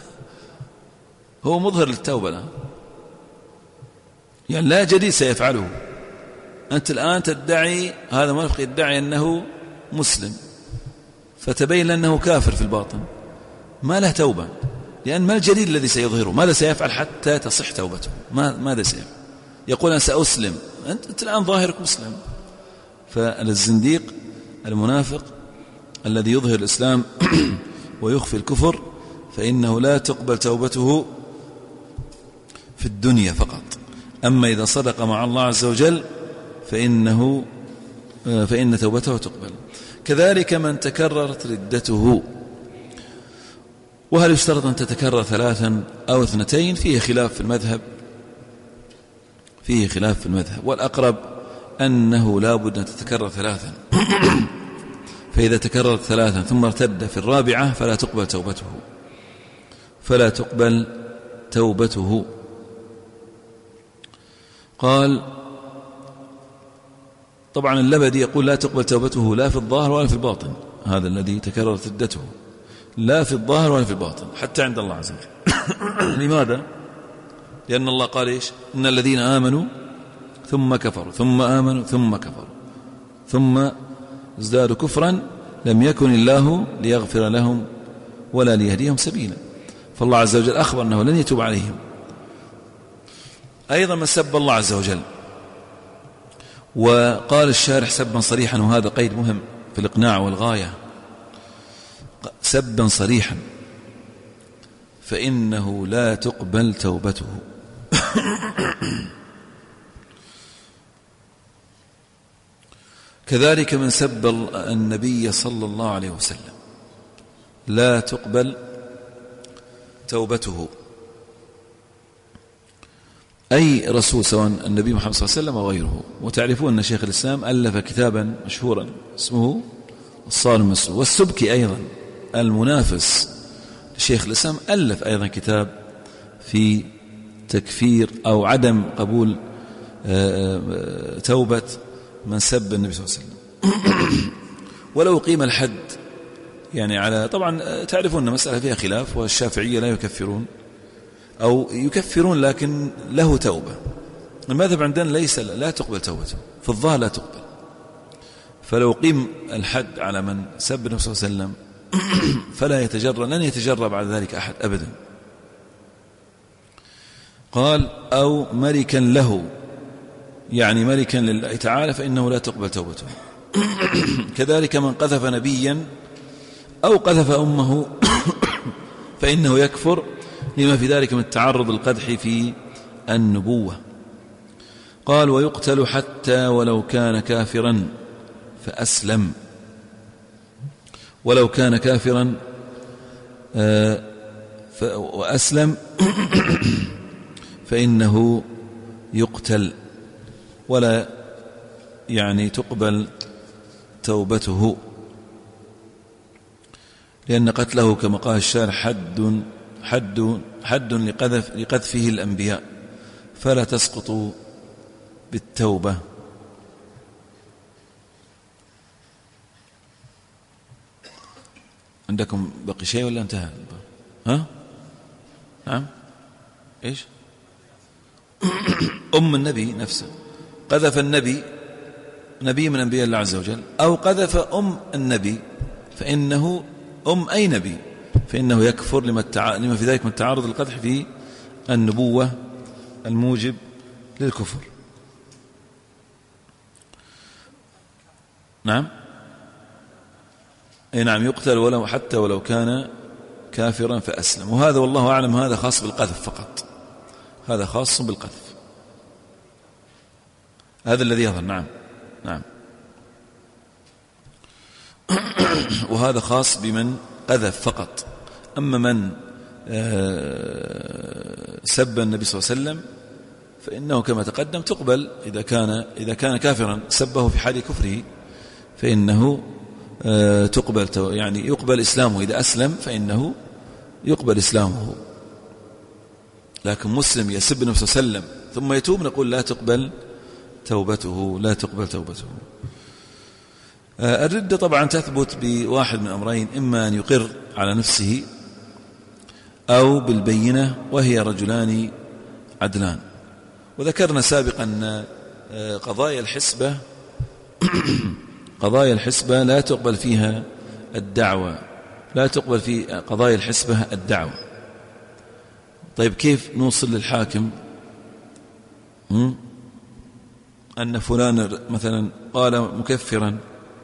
هو مظهر للتوبة الآن، يعني لا جديد سيفعله. أنت الآن تدعي، هذا منافق يدعي أنه مسلم فتبين أنه كافر في الباطن، ما له توبة، لأن ما الجديد الذي سيظهره؟ ماذا سيفعل حتى تصح توبته؟ ماذا سيفعل؟ يقول أنا سأسلم، أنت الآن ظاهرك مسلم. فالزنديق المنافق الذي يظهر الإسلام ويخفي الكفر فإنه لا تقبل توبته في الدنيا فقط، أما إذا صدق مع الله عز وجل فإن توبته تقبل. كذلك من تكررت ردته. وهل يشترط أن تتكرر 3 أو 2؟ فيه خلاف في المذهب، والأقرب أنه لا بد أن تتكرر 3. فإذا تكررت 3 ثم ارتد في الرابعة فلا تقبل توبته. قال طبعا اللبدي يقول لا تقبل توبته لا في الظاهر ولا في الباطن، هذا الذي تكررت ردته، لا في الظاهر ولا في الباطن حتى عند الله عز وجل. لماذا؟ لأن الله قال إيش؟ إن الذين آمنوا ثم كفروا ثم آمنوا ثم كفروا ثم ازدادوا كفرا لم يكن الله ليغفر لهم ولا ليهديهم سبيلا. فالله عز وجل أخبر أنه لن يتوب عليهم. أيضا من سب الله عز وجل، وقال الشارح سبا صريحا، وهذا قيد مهم في الإقناع والغاية، سبا صريحا فإنه لا تقبل توبته. كذلك من سب النبي صلى الله عليه وسلم لا تقبل توبته، أي رسول سواء النبي محمد صلى الله عليه وسلم أو غيره. وتعرفون أن شيخ الإسلام ألف كتابا مشهورا اسمه الصارم المسلول. والسبكي أيضا المنافس لشيخ الإسلام ألف أيضا كتاب في تكفير أو عدم قبول توبة من سب النبي صلى الله عليه وسلم. ولو قيم الحد يعني على، طبعا تعرفون أن مسألة فيها خلاف، والشافعية لا يكفرون أو يكفرون لكن له توبة. المذهب عندنا ليس لا تقبل توبته، في الظاهر لا تقبل. فلو قيم الحد على من سب النبي صلى الله عليه وسلم فلا لن يتجرى بعد ذلك أحد أبدا. قال أو ملكا له، يعني ملكا لله تعالى، فإنه لا تقبل توبته. كذلك من قذف نبيا أو قذف أمه فإنه يكفر لما في ذلك من تعرض القدح في النبوة. قال ويقتل حتى ولو كان كافرا فأسلم، ولو كان كافرا وأسلم فإنه يقتل ولا يعني تقبل توبته، لأن قتله كما قال الشارح حد لقذفه الأنبياء، فلا تسقط بالتوبة. عندكم بقي شيء ولا انتهى؟ ها؟ نعم. إيش؟ أم النبي نفسه، قذف النبي نبي من أنبياء الله عز وجل، أو قذف أم النبي فإنه أم أي نبي فإنه يكفر لما في ذلك من تعارض القدح في النبوة الموجب للكفر. نعم. أي نعم، يقتل حتى ولو كان كافرا فأسلم. وهذا والله أعلم هذا خاص بالقذف فقط، هذا خاص بالقذف، هذا الذي يظهر. نعم نعم. وهذا خاص بمن قذف فقط. أما من سب النبي صلى الله عليه وسلم فإنه كما تقدم تقبل إذا كان كافرا سبه في حال كفره فإنه تقبل، يعني يقبل إسلامه. إذا أسلم فإنه يقبل إسلامه. لكن مسلم يسب النبي صلى الله عليه وسلم ثم يتوب نقول لا تقبل توبته، لا تقبل توبته. الردة طبعا تثبت بواحد من أمرين، إما أن يقر على نفسه أو بالبينة، وهي رجلان عدلان. وذكرنا سابقا أن قضايا الحسبة لا تقبل فيها الدعوة، لا تقبل في قضايا الحسبة الدعوة. طيب كيف نوصل للحاكم أن فلان مثلا قال مكفرا؟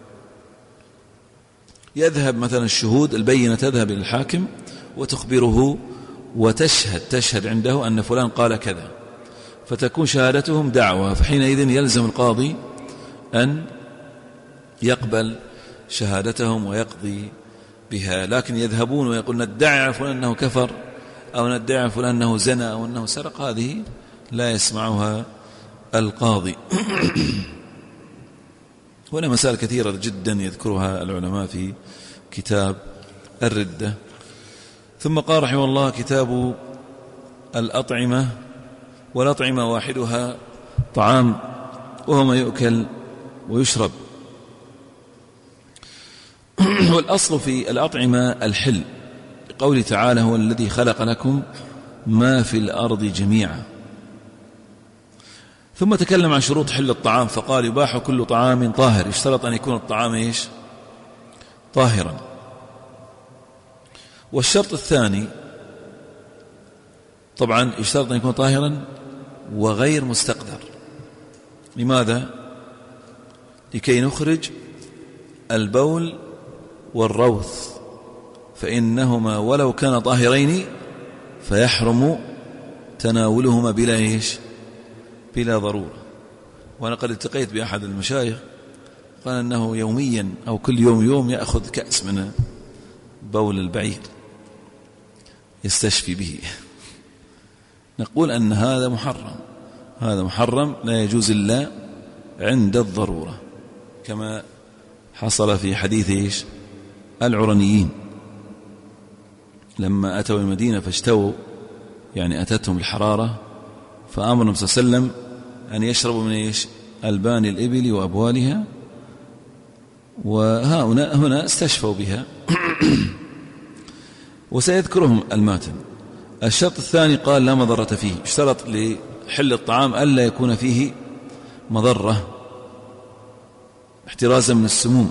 يذهب مثلا الشهود، البينة تذهب إلى الحاكم وتخبره وتشهد عنده أن فلان قال كذا، فتكون شهادتهم دعوة. فحينئذ يلزم القاضي أن يقبل شهادتهم ويقضي بها. لكن يذهبون ويقولون ندعي على فلان أنه كفر، أو ندعي على فلان أنه زنى أو أنه سرق، هذه لا يسمعها القاضي. هنا مسائل كثيرة جدا يذكرها العلماء في كتاب الردة. ثم قال رحمه الله كتاب الأطعمة، والأطعمة واحدها طعام وهو ما يؤكل ويشرب. والأصل في الأطعمة الحل، قوله تعالى هو الذي خلق لكم ما في الأرض جميعا. ثم تكلم عن شروط حل الطعام فقال يباح كل طعام طاهر، يشترط أن يكون الطعام طاهرا. والشرط الثاني طبعا يشترط أن يكون طاهرا وغير مستقذر. لماذا؟ لكي نخرج البول والروث، فإنهما ولو كان طاهرين فيحرم تناولهما بلا ضرورة. وأنا قد التقيت بأحد المشايخ قال أنه يوميا أو كل يوم يأخذ كأس من بول البعير يستشفي به. نقول أن هذا محرم لا يجوز إلا عند الضرورة، كما حصل في حديث العرنيين لما أتوا المدينة فاشتووا، يعني أتتهم الحرارة، فأمرهم صلى الله عليه وسلم أن يشربوا من ألبان الإبل وأبوالها، هنا استشفوا بها. وسيذكرهم الماتن. الشرط الثاني قال لا مضرة فيه، اشترط لحل الطعام ألا يكون فيه مضرة احترازا من السموم،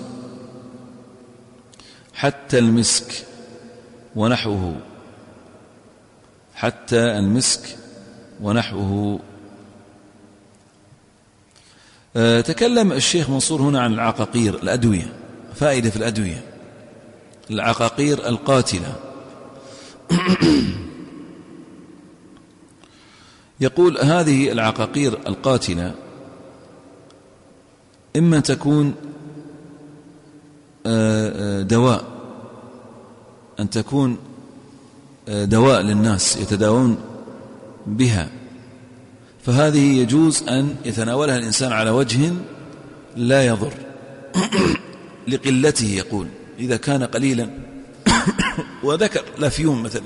حتى المسك ونحوه. تكلم الشيخ منصور هنا عن العقاقير، الأدوية، فائدة في الأدوية، العقاقير القاتلة. يقول هذه العقاقير القاتلة إما تكون دواء، أن تكون دواء للناس يتداوون بها، فهذه يجوز أن يتناولها الإنسان على وجه لا يضر لقلته. يقول إذا كان قليلا وذكر الأفيون مثلا،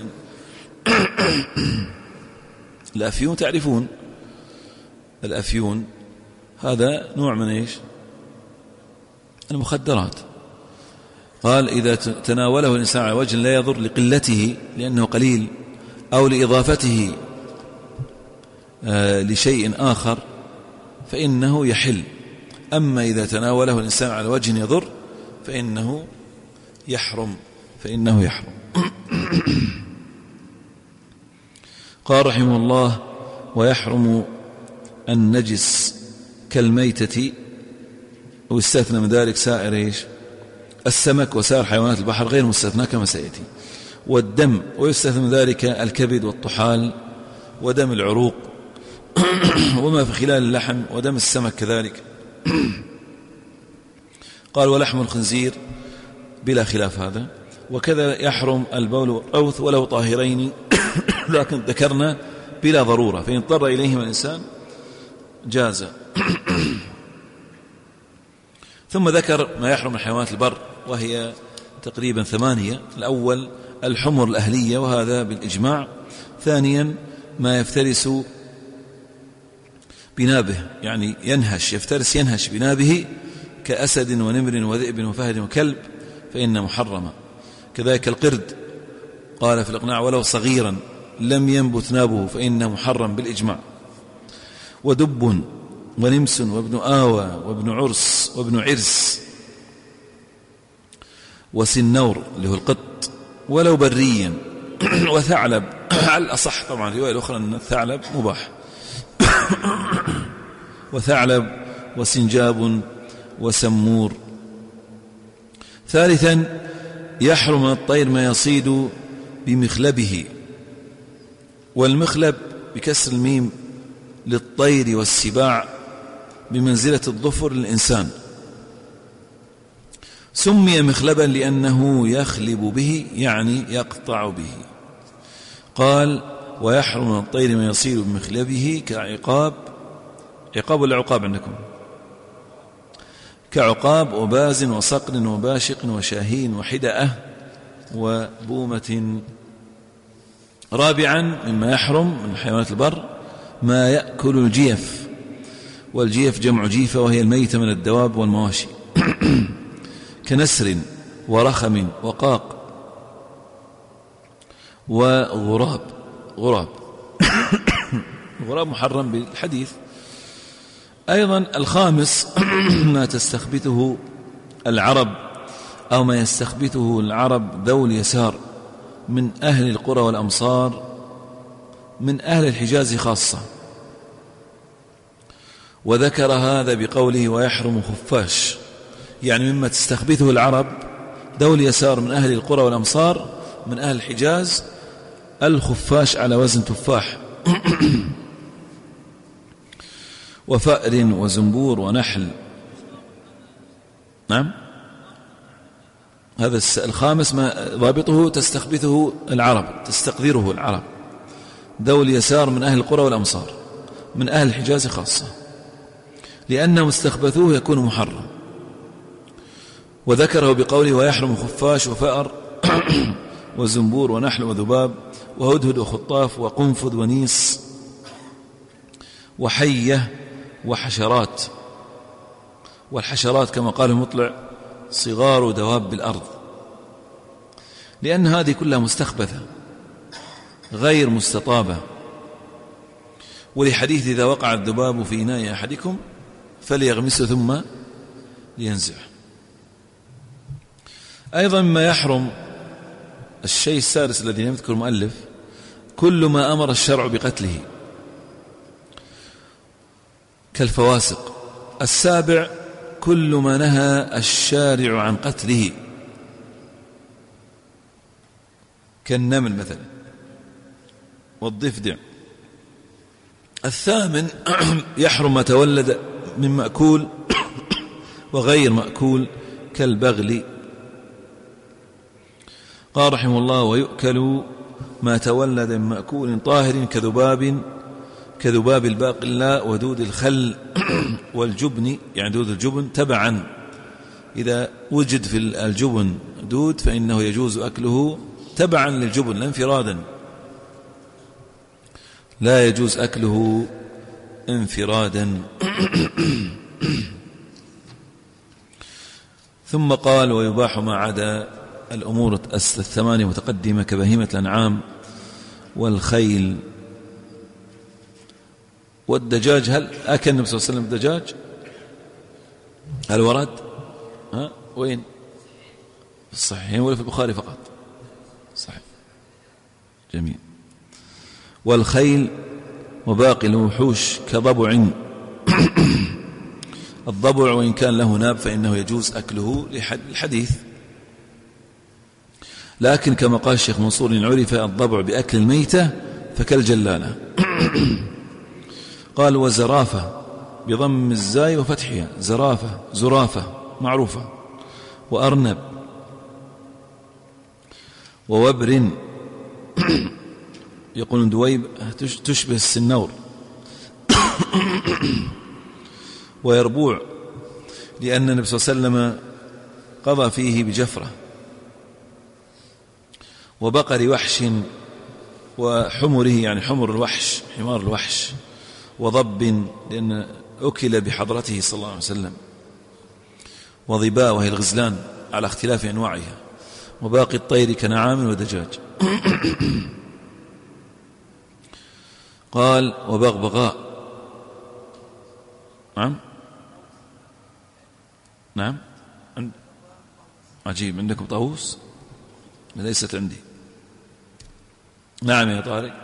الأفيون تعرفون الأفيون هذا نوع من المخدرات. قال إذا تناوله الإنسان على وجه لا يضر لقلته لأنه قليل أو لإضافته لشيء آخر فإنه يحل. أما إذا تناوله الإنسان على وجه يضر فإنه يحرم. قال رحمه الله ويحرم النجس كالميتة، واستثنى من ذلك سائر السمك وسائر حيوانات البحر غير مستثنى كما سيأتي، والدم، ويستثنى من ذلك الكبد والطحال ودم العروق وما في خلال اللحم ودم السمك كذلك. قال ولحم الخنزير بلا خلاف هذا، وكذا يحرم البول والروث ولو طاهرين لكن ذكرنا بلا ضرورة، فإن اضطر إليهما الإنسان جاز. ثم ذكر ما يحرم من حيوانات البر وهي تقريبا 8. الأول الحمر الأهلية وهذا بالإجماع. ثانيا ما يفترس بنابه، يعني ينهش بنابه كأسد ونمر وذئب وفهد وكلب فإن محرمة. كذلك القرد قال في الإقناع ولو صغيرا لم ينبت نابه فإن محرم بالإجماع. ودب ونمس وابن آوى وابن عرس وابن عرس وسنور اللي هو القط ولو بريا وثعلب على الأصح طبعا، الرواية الأخرى أن الثعلب مباح وثعلب وسنجاب وسمور. ثالثا يحرم من الطير ما يصيد بمخلبه، والمخلب بكسر الميم للطير والسباع بمنزلة الظفر للإنسان، سمي مخلبا لأنه يخلب به يعني يقطع به. قال ويحرم من الطير ما يصيد بمخلبه كعقاب، عقاب ولا عقاب عندكم؟ كعقاب وباز وصقر وباشق وشاهين وحدأة وبومة. رابعا مما يحرم من حيوانات البر ما يأكل الجيف، والجيف جمع جيفة وهي الميتة من الدواب والمواشي كنسر ورخم وقاق وغراب. غراب محرم بالحديث أيضا الخامس ما تستخبثه العرب أو ما يستخبثه العرب ذو اليسار من أهل القرى والأمصار من أهل الحجاز خاصة، وذكر هذا بقوله ويحرم خفاش، يعني مما تستخبثه العرب ذو اليسار من أهل القرى والأمصار من أهل الحجاز الخفاش على وزن تفاح وفأر وزنبور ونحل. نعم، هذا الخامس ما ضابطه تستخبثه العرب، تستقذره العرب ذو اليسار من أهل القرى والأمصار من أهل الحجاز خاصة، لأنهم استخبثوه يكون محرم. وذكره بقوله ويحرم خفاش وفأر وزنبور ونحل وذباب وهدهد وخطاف وقنفذ ونيس وحية وحشرات. والحشرات كما قال المطلع صغار دواب الأرض، لأن هذه كلها مستخبثة غير مستطابة، ولحديث إذا وقع الذباب في إناء أحدكم فليغمسه ثم لينزعه. أيضا ما يحرم الشيء السادس الذي لم يذكر المؤلف كل ما أمر الشرع بقتله كالفواسق. السابع كل ما نهى الشارع عن قتله كالنمل مثلا والضفدع. الثامن يحرم ما تولد من مأكول وغير مأكول كالبغل. قال رحمه الله ويؤكل ما تولد من مأكول طاهر كذباب الباقلاء ودود الخل والجبن، يعني دود الجبن تبعا، إذا وجد في الجبن دود فإنه يجوز أكله تبعا للجبن لا انفرادا، لا يجوز أكله انفرادا. ثم قال ويباح ما عدا الأمور الثمانية متقدمة كبهيمة الأنعام والخيل والدجاج. هل أكل النبي صلى الله عليه وسلم الدجاج؟ هل ورد؟ وين؟ في الصحيحين ولا في البخاري فقط؟ صحيح، جميل. والخيل وباقي الوحوش كضبع الضبع وإن كان له ناب فإنه يجوز أكله للحديث، لكن كما قال الشيخ منصور إن عرف الضبع بأكل الميتة فكالجلالة. قال وزرافة بضم الزاي وفتحها، زرافة معروفة، وأرنب ووبر يقولون دويب تشبه السنور، ويربوع لأن النبي صلى الله عليه وسلم قضى فيه بجفرة، وبقر وحش وحمره يعني حمار الوحش، وضب لأن أكل بحضرته صلى الله عليه وسلم، وظباء وهي الغزلان على اختلاف أنواعها، وباقي الطير كنعام ودجاج. قال وبغبغاء. نعم عجيب، عندكم طاووس؟ ليست عندي. نعم يا طارق،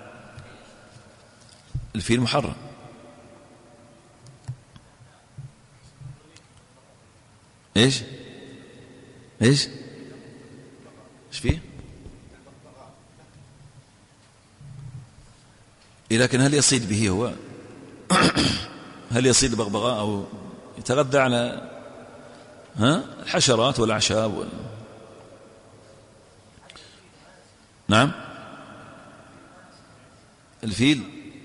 الفيل محرم. ايش فيه؟ لكن هل يصيد به هو؟ هل يصيد البغبغاء أو يتغذى على الحشرات والأعشاب نعم. الفيل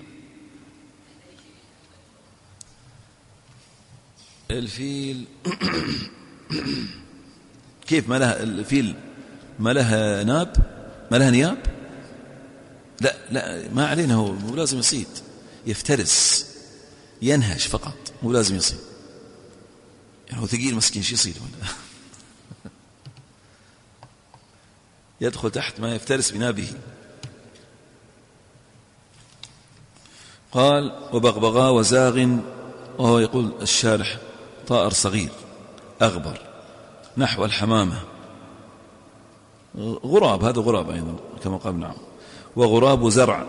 كيف ما لها الفيل؟ ما لها ناب؟ ما لها نياب؟ لا ما علينا، هو مو لازم يصيد، يفترس ينهش فقط، مو لازم يصيد. يعني هو ثقيل مسكين شو يصيد ولا يدخل تحت ما يفترس بنابه. قال وبغبغاء وزاغ وهو يقول الشارح طائر صغير أغبر نحو الحمامة. غراب، هذا غراب أيضا كما قال ابن عمرو. وغراب زرع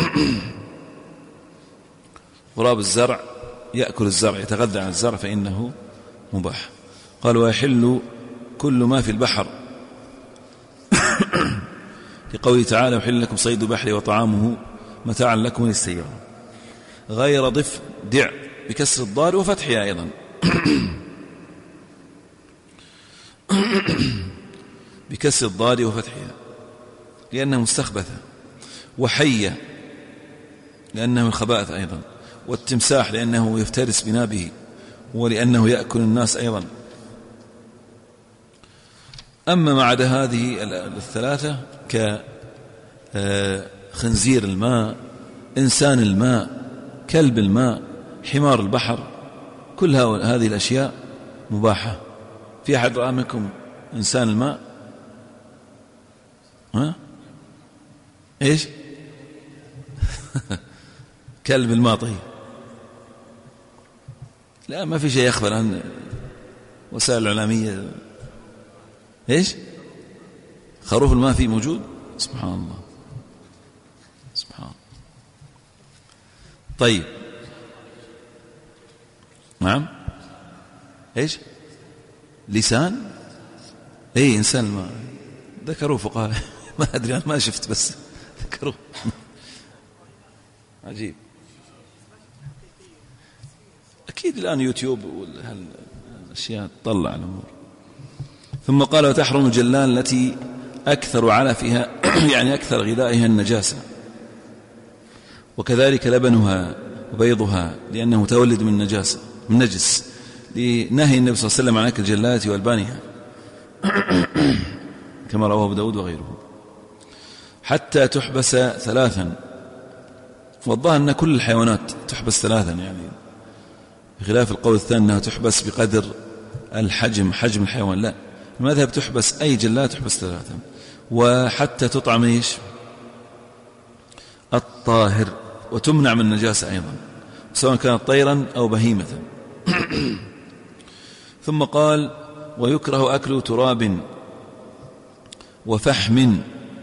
غراب الزرع يأكل الزرع، يتغذى على الزرع فإنه مباح. قال ويحل كل ما في البحر لقوله تعالى وحل لكم صيد البحر وطعامه متاعا لكم وللسيارة غير ضف دع بكسر الضاد وفتحها أيضا بكسر الضاد وفتحها لأنها مستخبثة، وحية لأنه الخبائث أيضا، والتمساح لأنه يفترس بنابه ولأنه يأكل الناس أيضا. أما ما عدا هذه الثلاثة كخنزير الماء، إنسان الماء، كلب الماء، حمار البحر، كل هذه الأشياء مباحة. في أحد رأى منكم إنسان الماء؟ ها؟ إيش؟ كلب الماء. طيب لا، ما في شيء يخبر عن وسائل الإعلامية. إيش؟ خروف الماء فيه موجود؟ سبحان الله، سبحان الله. طيب نعم. إيش؟ لسان؟ إيه إنسان الماء ذكروا فقال ما أدري أنا ما شفت بس ذكروا. عجيب. أكيد الآن يوتيوب والأشياء تطلع الأمور. ثم قال وتحرم الجلال التي أكثر علفها يعني أكثر غذائها النجاسة، وكذلك لبنها وبيضها لأنه متولد من نجاسة من نجس، لنهي النبي صلى الله عليه وسلم عن أكل الجلالة وألبانها كما رواه أبو داود وغيره. حتى تحبس ثلاثا، والظاهر أن كل الحيوانات تحبس ثلاثا، يعني بخلاف القول الثاني أنها تحبس بقدر الحجم، حجم الحيوان. لا، المذهب تحبس أي جلالة تحبس ثلاثا. وحتى تطعم إيش؟ الطاهر، وتمنع من النجاسة أيضا سواء كانت طيرا أو بهيمة. ثم قال ويكره أكل تراب وفحم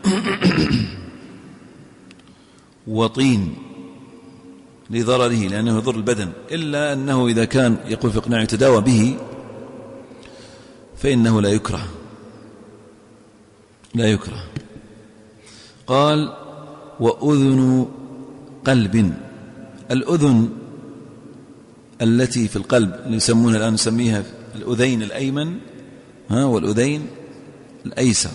وطين لضرره لأنه يضر البدن، إلا أنه إذا كان يقول في إقناع يتداوى به فإنه لا يكره، لا يكره. قال وأذن قلب، الأذن التي في القلب اللي يسمونها الآن نسميها الأذين الأيمن والأذين الأيسر،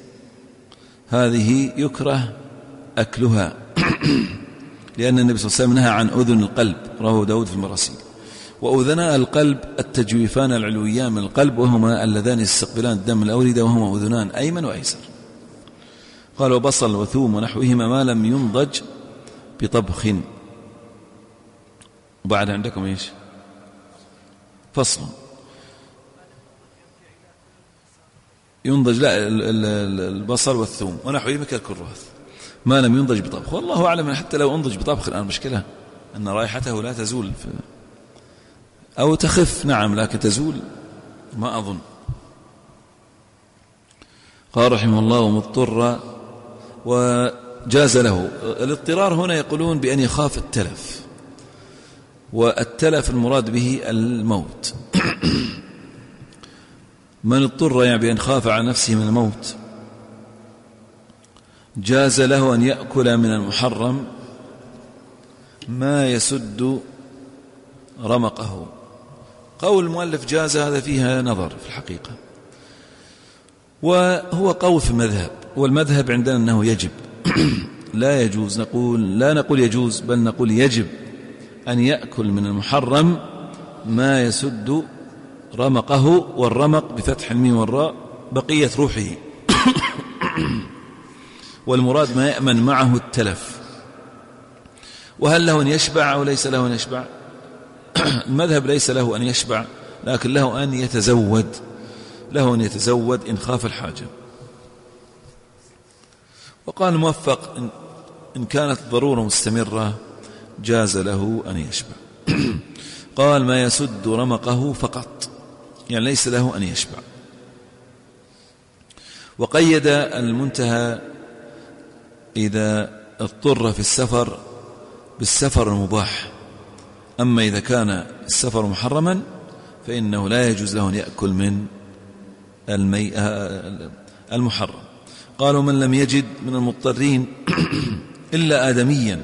هذه يكره أكلها لأن النبي صلى الله عليه وسلم نهى عن أذن القلب، رواه داود في المراسيل. وأذناء القلب التجويفان العلويان من القلب، وهما اللذان يستقبلان الدم الأوردة، وهما أذنان أيمن وأيسر. قال وبصل وثوم ونحوهما ما لم ينضج بطبخ. وبعد عندكم إيش؟ فصل ينضج، لا البصل والثوم ونحوهما كالكراث ما لم ينضج بطبخ. والله أعلم حتى لو انضج بطبخ الآن مشكلة أن رائحته لا تزول أو تخف، نعم، لكن تزول ما أظن. قال رحمه الله ومضطر وجاز له. الاضطرار هنا يقولون بأن يخاف التلف، والتلف المراد به الموت. من اضطر يعني بأن خاف على نفسه من الموت جاز له أن يأكل من المحرم ما يسد رمقه. قول المؤلف جاز هذا فيها نظر في الحقيقة، وهو قول في المذهب، والمذهب عندنا أنه يجب لا يجوز. لا نقول يجوز، بل نقول يجب أن يأكل من المحرم ما يسد رمقه، والرمق بفتح الميم والراء بقية روحه والمراد ما يأمن معه التلف. وهل له أن يشبع أو ليس له أن يشبع؟ المذهب ليس له أن يشبع، لكن له أن يتزود، له أن يتزود إن خاف الحاجة. وقال الموفق إن كانت ضرورة مستمرة جاز له أن يشبع. قال ما يسد رمقه فقط، يعني ليس له أن يشبع. وقيد المنتهى إذا اضطر في السفر بالسفر المباح، أما إذا كان السفر محرما فإنه لا يجوز له أن يأكل من المحرم. قالوا من لم يجد من المضطرين إلا آدميا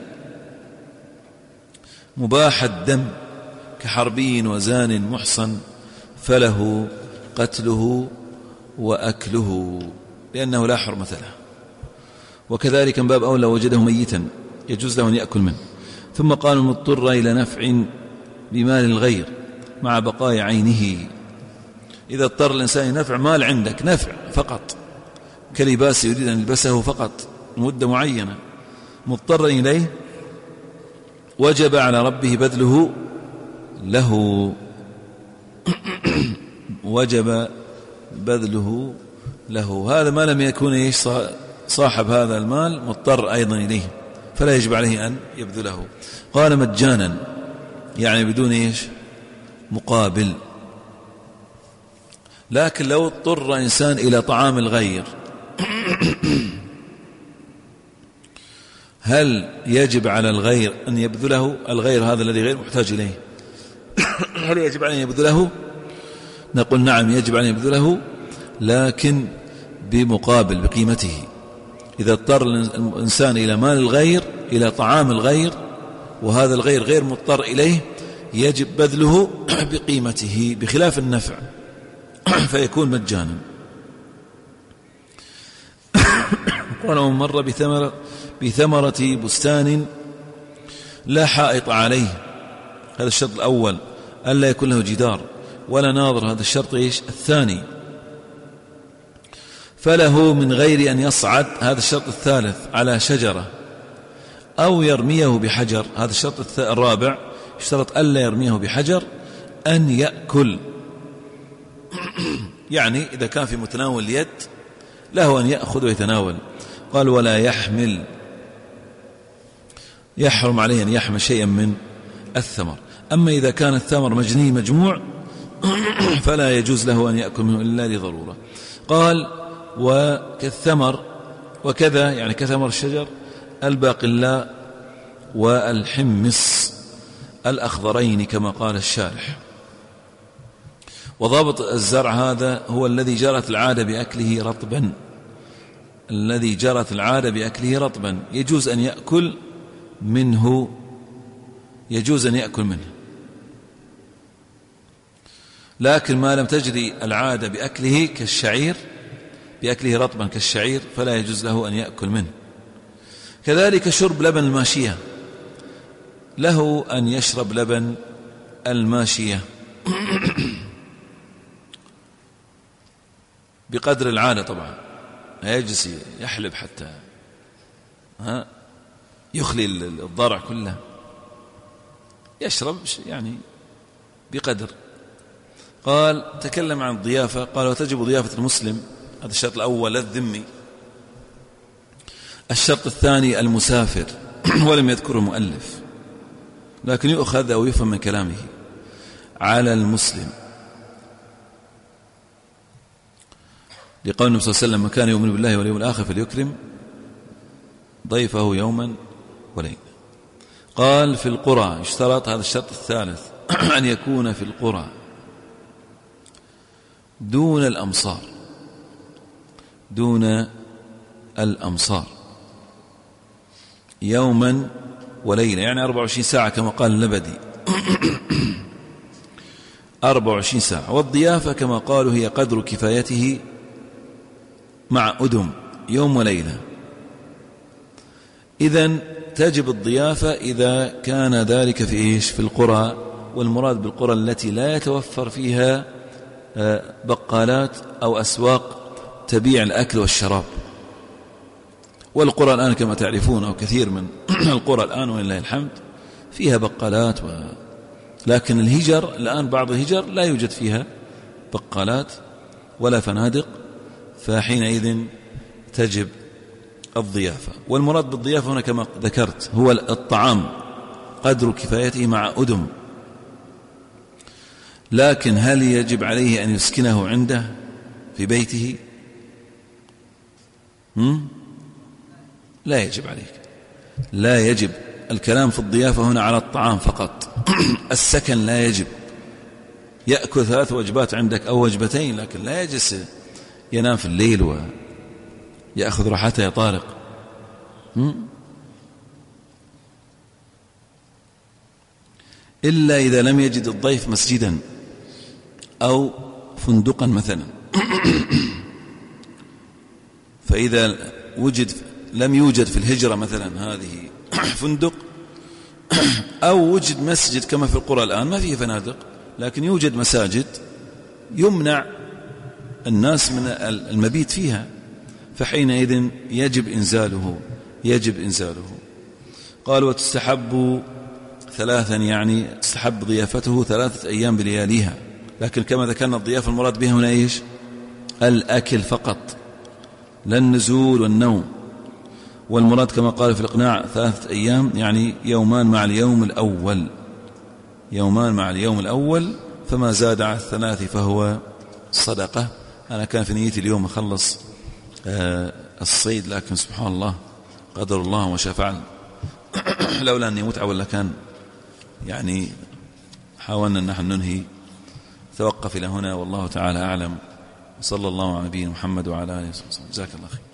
مباح الدم كحربي وزان محصن فله قتله وأكله لأنه لا حرمة له. وكذلك من باب أولى وجده ميتا يجوز له أن يأكل منه. ثم قال المضطر إلى نفع بمال الغير مع بقاء عينه. إذا اضطر الإنسان نفع مال عندك، نفع فقط كلباس يريد أن يلبسه فقط مدة معينة، مضطر إليه، وجب على ربه بذله له وجب بذله له. هذا ما لم يكن صاحب هذا المال مضطر أيضا إليه فلا يجب عليه أن يبذله. قال مجانا يعني بدون مقابل. لكن لو اضطر إنسان إلى طعام الغير هل يجب على الغير أن يبذله؟ الغير هذا الذي غير محتاج إليه هل يجب عليه أن يبذله؟ نقول نعم يجب عليه أن يبذله، لكن بمقابل بقيمته. إذا اضطر الإنسان إلى مال الغير إلى طعام الغير وهذا الغير غير مضطر إليه يجب بذله بقيمته بخلاف النفع فيكون مجانا. قال ومن مر بثمرة بستان لا حائط عليه، هذا الشرط الأول، ألا يكون له جدار ولا ناظر، هذا الشرط الثاني. فله من غير أن يصعد، هذا الشرط الثالث، على شجرة أو يرميه بحجر، هذا الشرط الرابع، اشترط ألا يرميه بحجر، أن يأكل. يعني إذا كان في متناول اليد له أن يأخذ ويتناول. قال ولا يحمل، يحرم عليه أن يحمل شيئا من الثمر. أما إذا كان الثمر مجني مجموع فلا يجوز له أن يأكل منه إلا لضرورة. قال وكالثمر وكذا، يعني كثمر الشجر، الباقلاء والحمص الأخضرين كما قال الشارح. وضابط الزرع هذا هو الذي جرت العادة بأكله رطبا، الذي جرت العادة بأكله رطبا يجوز أن يأكل منه، يجوز أن يأكل منه. لكن ما لم تجري العادة بأكله كالشعير، بأكله رطبا كالشعير، فلا يجوز له أن يأكل منه. كذلك شرب لبن الماشية، له أن يشرب لبن الماشية بقدر العادة طبعا، لا يجلس يحلب حتى يخلي الضرع كله، يشرب يعني بقدر. قال تكلم عن الضيافة، قال وتجب ضيافة المسلم، هذا الشرط الأول الذمي. الشرط الثاني المسافر ولم يذكره المؤلف لكن يؤخذ أو يفهم من كلامه. على المسلم لقول النبي صلى الله عليه وسلم من كان يؤمن بالله واليوم الآخر فليكرم ضيفه يوما وليلة. قال في القرى، اشترط هذا الشرط الثالث أن يكون في القرى دون الأمصار، دون الأمصار يوما وليلة، يعني 24 ساعة كما قال النبدي 24 ساعة. والضيافة كما قالوا هي قدر كفايته مع أدم يوم وليلة. إذن تجب الضيافة إذا كان ذلك في في القرى، والمراد بالقرى التي لا يتوفر فيها بقالات أو أسواق تبيع الأكل والشراب. والقرى الآن كما تعرفون أو كثير من القرى الآن ولله الحمد فيها بقالات لكن الهجر الآن بعض الهجر لا يوجد فيها بقالات ولا فنادق، فحينئذ تجب الضيافة. والمراد بالضيافة هنا كما ذكرت هو الطعام قدر كفايته مع أدم، لكن هل يجب عليه أن يسكنه عنده في بيته؟ لا يجب عليك، لا يجب. الكلام في الضيافة هنا على الطعام فقط. السكن لا يجب. يأكل 3 وجبات عندك أو وجبتين، لكن لا يجلس ينام في الليل ويأخذ راحته يا طارق. إلا إذا لم يجد الضيف مسجدا أو فندقا مثلا. فإذا لم يوجد في الهجرة مثلا هذه فندق، أو وجد مسجد كما في القرى الآن ما فيه فنادق لكن يوجد مساجد يمنع الناس من المبيت فيها، فحينئذ يجب إنزاله. قال وتستحب 3، يعني تستحب ضيافته 3 أيام بلياليها. لكن كما ذكرنا الضيافة المراد بها هنا إيش؟ الأكل فقط، لا النزول والنوم. والمراد كما قال في الإقناع 3 أيام، يعني يومان مع اليوم الأول، فما زاد على 3 فهو صدقة. أنا كان في نيتي اليوم أخلص الصيد، لكن سبحان الله قدر الله وشاء فعل. لولا أني متعب ولا كان يعني حاولنا أن نحن ننهي. توقف إلى هنا والله تعالى أعلم، وصلى الله على نبينا محمد وعلى آله وصحبه. جزاك الله خير.